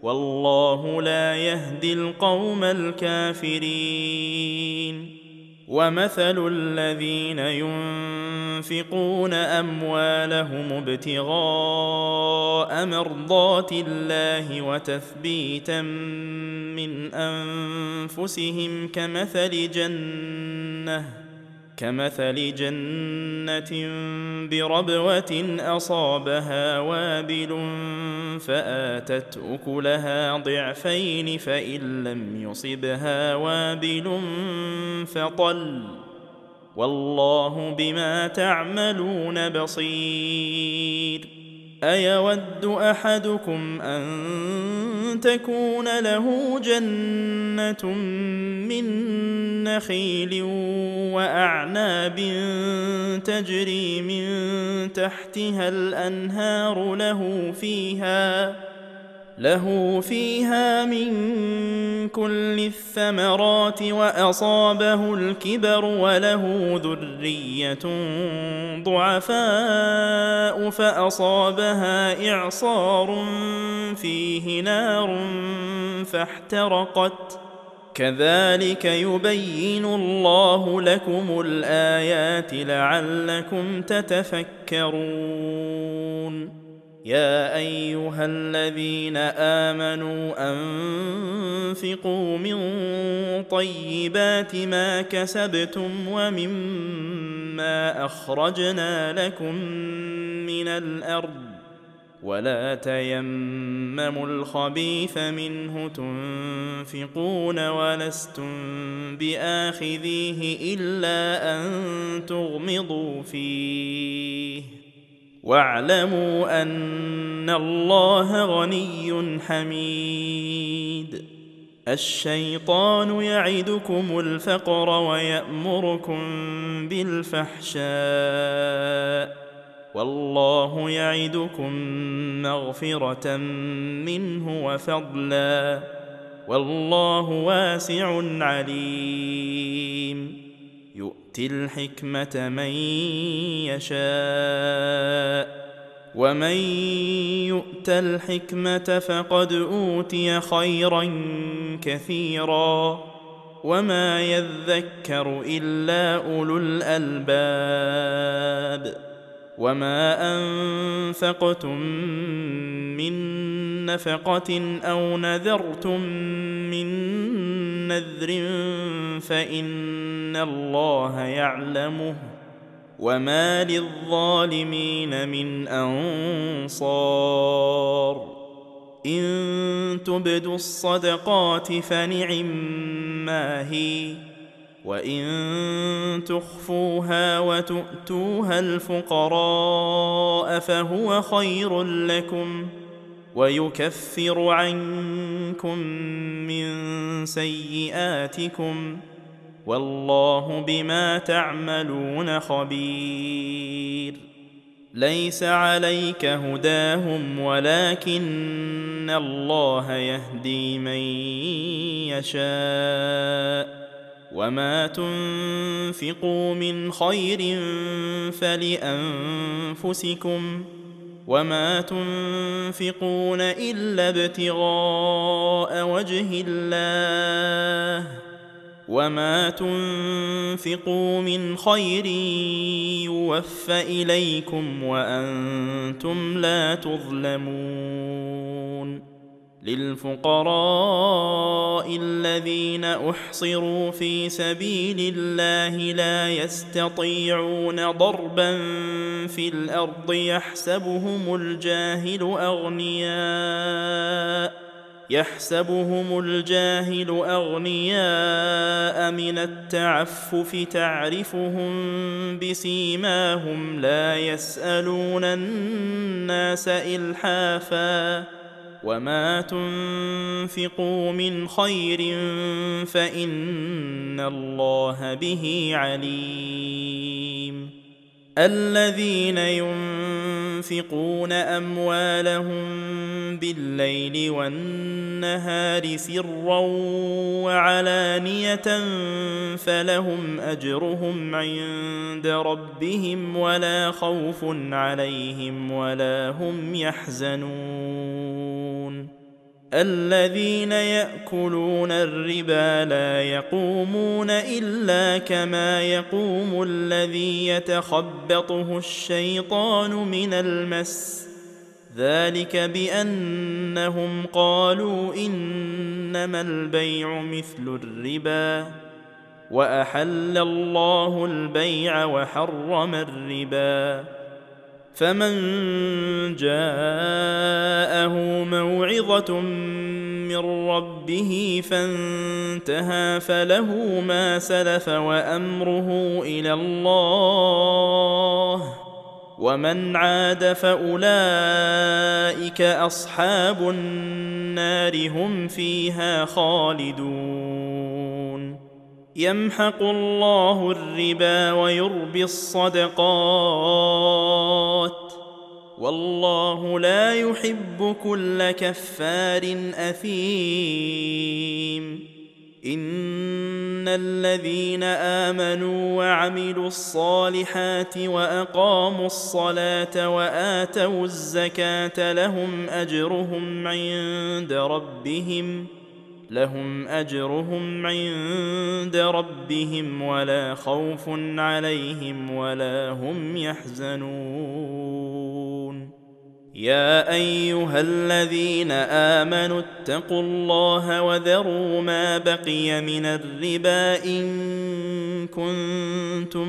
والله لا يهدي القوم الكافرين ومثل الذين ينفقون أموالهم ابتغاء مرضات الله وتثبيتا من أنفسهم كمثل جنة بربوة أصابها وابل فآتت أكلها ضعفين فإن لم يصبها وابل فطل والله بما تعملون بصير. أيود أحدكم أن تكون له جنة من نخيل وأعناب تجري من تحتها الأنهار له فيها من كل الثمرات وأصابه الكبر وله ذرية ضعفاء فأصابها إعصار فيه نار فاحترقت كذلك يبين الله لكم الآيات لعلكم تتفكرون. يا أيها الذين آمنوا أنفقوا من طيبات ما كسبتم ومما أخرجنا لكم من الأرض ولا تيمموا الخبيث منه تنفقون ولستم بآخذيه إلا أن تغمضوا فيه واعلموا أن الله غني حميد. الشيطان يعدكم الفقر ويأمركم بالفحشاء والله يعدكم مغفرة منه وفضلا والله واسع عليم. يؤتي الحكمة من يشاء ومن يؤت الحكمة فقد أوتي خيرا كثيرا وما يذكر إلا أولو الألباب. وما أنفقتم من نفقة أو نذرتم من نذر فإن الله يعلمه وما للظالمين من أنصار. إن تبدوا الصدقات فنعما هي وإن تخفوها وتؤتوها الفقراء فهو خير لكم ويكفر عنكم من سيئاتكم والله بما تعملون خبير. ليس عليك هداهم ولكن الله يهدي من يشاء وما تنفقوا من خير فلأنفسكم وما تنفقون إلا ابتغاء وجه الله وما تنفقوا من خير يوفى إليكم وأنتم لا تظلمون. للفقراء الذين أحصروا في سبيل الله لا يستطيعون ضربا في الأرض يحسبهم الجاهل أغنياء من التعفف تعرفهم بسيماهم لا يسألون الناس إلحافا وما تنفقوا من خير فإن الله به عليم. الذين ينفقون أموالهم بالليل والنهار سرا وعلانية فلهم أجرهم عند ربهم ولا خوف عليهم ولا هم يحزنون. الذين يأكلون الربا لا يقومون إلا كما يقوم الذي يتخبطه الشيطان من المس، ذلك بأنهم قالوا إنما البيع مثل الربا وأحل الله البيع وحرم الربا. فمن جاءه موعظة من ربه فانتهى فله ما سلف وأمره إلى الله، ومن عاد فأولئك أصحاب النار هم فيها خالدون. يمحق الله الربا ويربي الصدقات، والله لا يحب كل كفار أثيم. إن الذين آمنوا وعملوا الصالحات وأقاموا الصلاة وآتوا الزكاة لهم أجرهم عند ربهم ولا خوف عليهم ولا هم يحزنون. يا أيها الذين آمنوا اتقوا الله وذروا ما بقي من الربا إن كنتم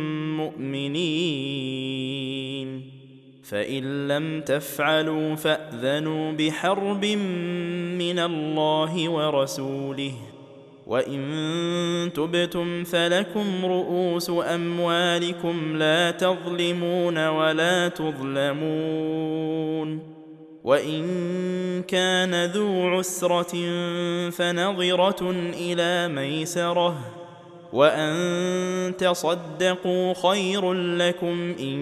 مؤمنين، فإن لم تفعلوا فأذنوا بحرب من الله ورسوله، وإن تبتم فلكم رؤوس أموالكم لا تظلمون ولا تظلمون. وإن كان ذو عسرة فنظرة إلى ميسرة، وأن تصدقوا خير لكم إن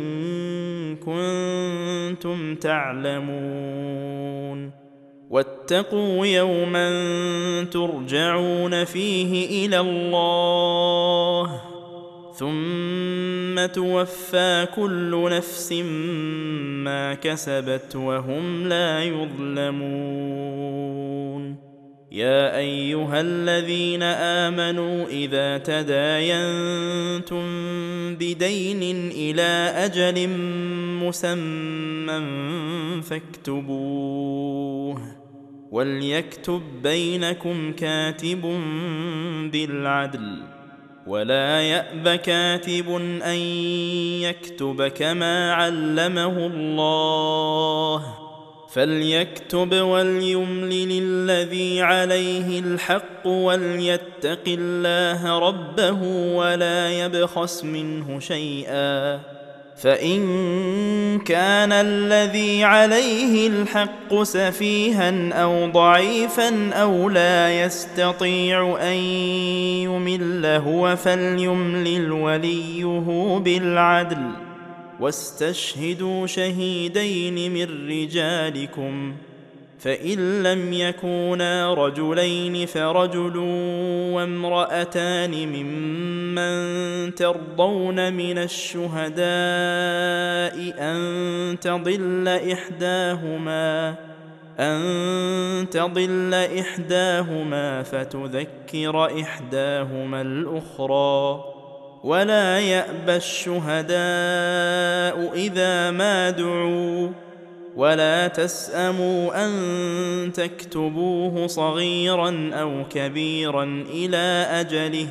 كنتم تعلمون. واتقوا يوما ترجعون فيه إلى الله ثم توفى كل نفس ما كسبت وهم لا يظلمون. يا أيها الذين آمنوا إذا تداينتم بدين إلى أجل مسمى فاكتبوه، وليكتب بينكم كاتب بالعدل، ولا يأب كاتب أن يكتب كما علمه الله، فليكتب وليملل الذي عليه الحق وليتق الله ربه ولا يبخس منه شيئا، فإن كان الذي عليه الحق سفيها أو ضعيفا أو لا يستطيع أن يمل هو فليملل وليه بالعدل، واستشهدوا شهيدين من رجالكم، فإن لم يكونا رجلين فرجل وامرأتان ممن ترضون من الشهداء أن تضل إحداهما فتذكر إحداهما الأخرى، ولا يأبى الشهداء إذا ما دعوا، ولا تسأموا أن تكتبوه صغيرا أو كبيرا إلى أجله،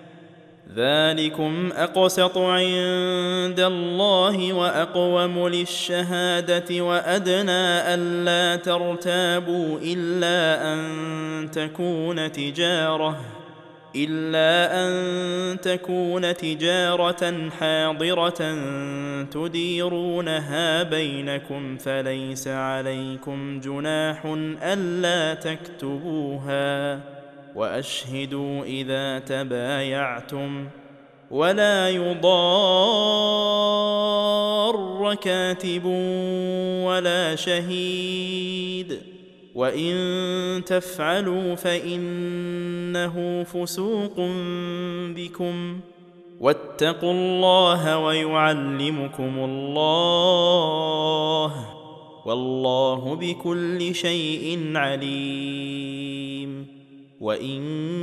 ذلكم أقسط عند الله وأقوم للشهادة وأدنى ألا ترتابوا إلا أن تكون تجارة حاضرة تديرونها بينكم فليس عليكم جناح ألا تكتبوها، وأشهدوا إذا تبايعتم، ولا يضار كاتب ولا شهيد، وإن تفعلوا فإنه فسوق بكم، واتقوا الله ويعلمكم الله، والله بكل شيء عليم. وإن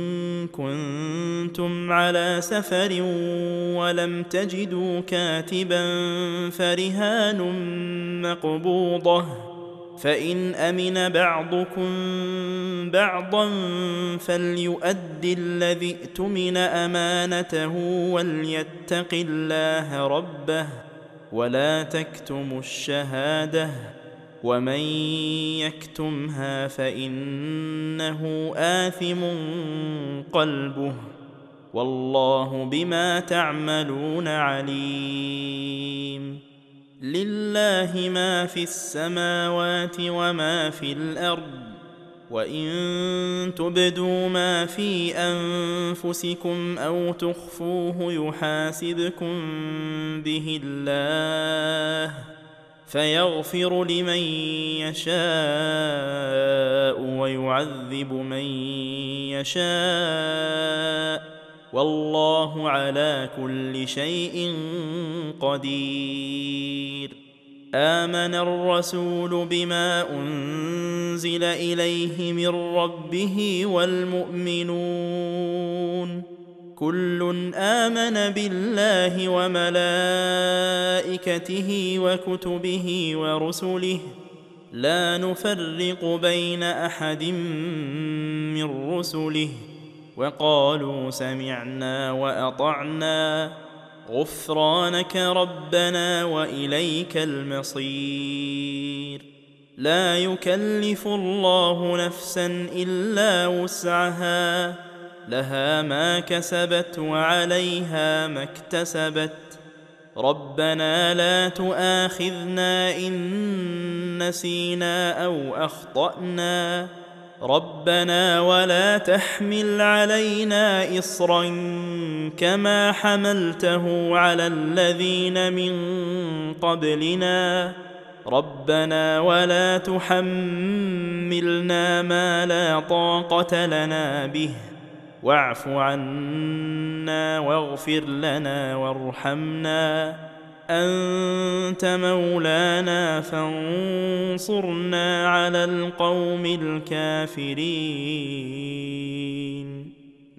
كنتم على سفر ولم تجدوا كاتبا فرهان مقبوضة، فإن أمن بعضكم بعضا فليؤد الذي اؤتمن أمانته وليتق الله ربه ولا تكتموا الشهادة، ومن يكتمها فإنه آثم قلبه، والله بما تعملون عليم. لله ما في السماوات وما في الأرض، وإن تبدوا ما في أنفسكم أو تخفوه يحاسبكم به الله، فيغفر لمن يشاء ويعذب من يشاء، والله على كل شيء قدير. آمن الرسول بما أنزل إليه من ربه والمؤمنون كل آمن بالله وملائكته وكتبه ورسله لا نفرق بين أحد من رسله، وقالوا سمعنا وأطعنا غفرانك ربنا وإليك المصير. لا يكلف الله نفسا إلا وسعها، لها ما كسبت وعليها ما اكتسبت. ربنا لا تؤاخذنا إن نسينا أو أخطأنا، ربنا ولا تحمل علينا إصرا كما حملته على الذين من قبلنا، ربنا ولا تحملنا ما لا طاقة لنا به، واعف عنا واغفر لنا وارحمنا، أنت مولانا فانصرنا على القوم الكافرين.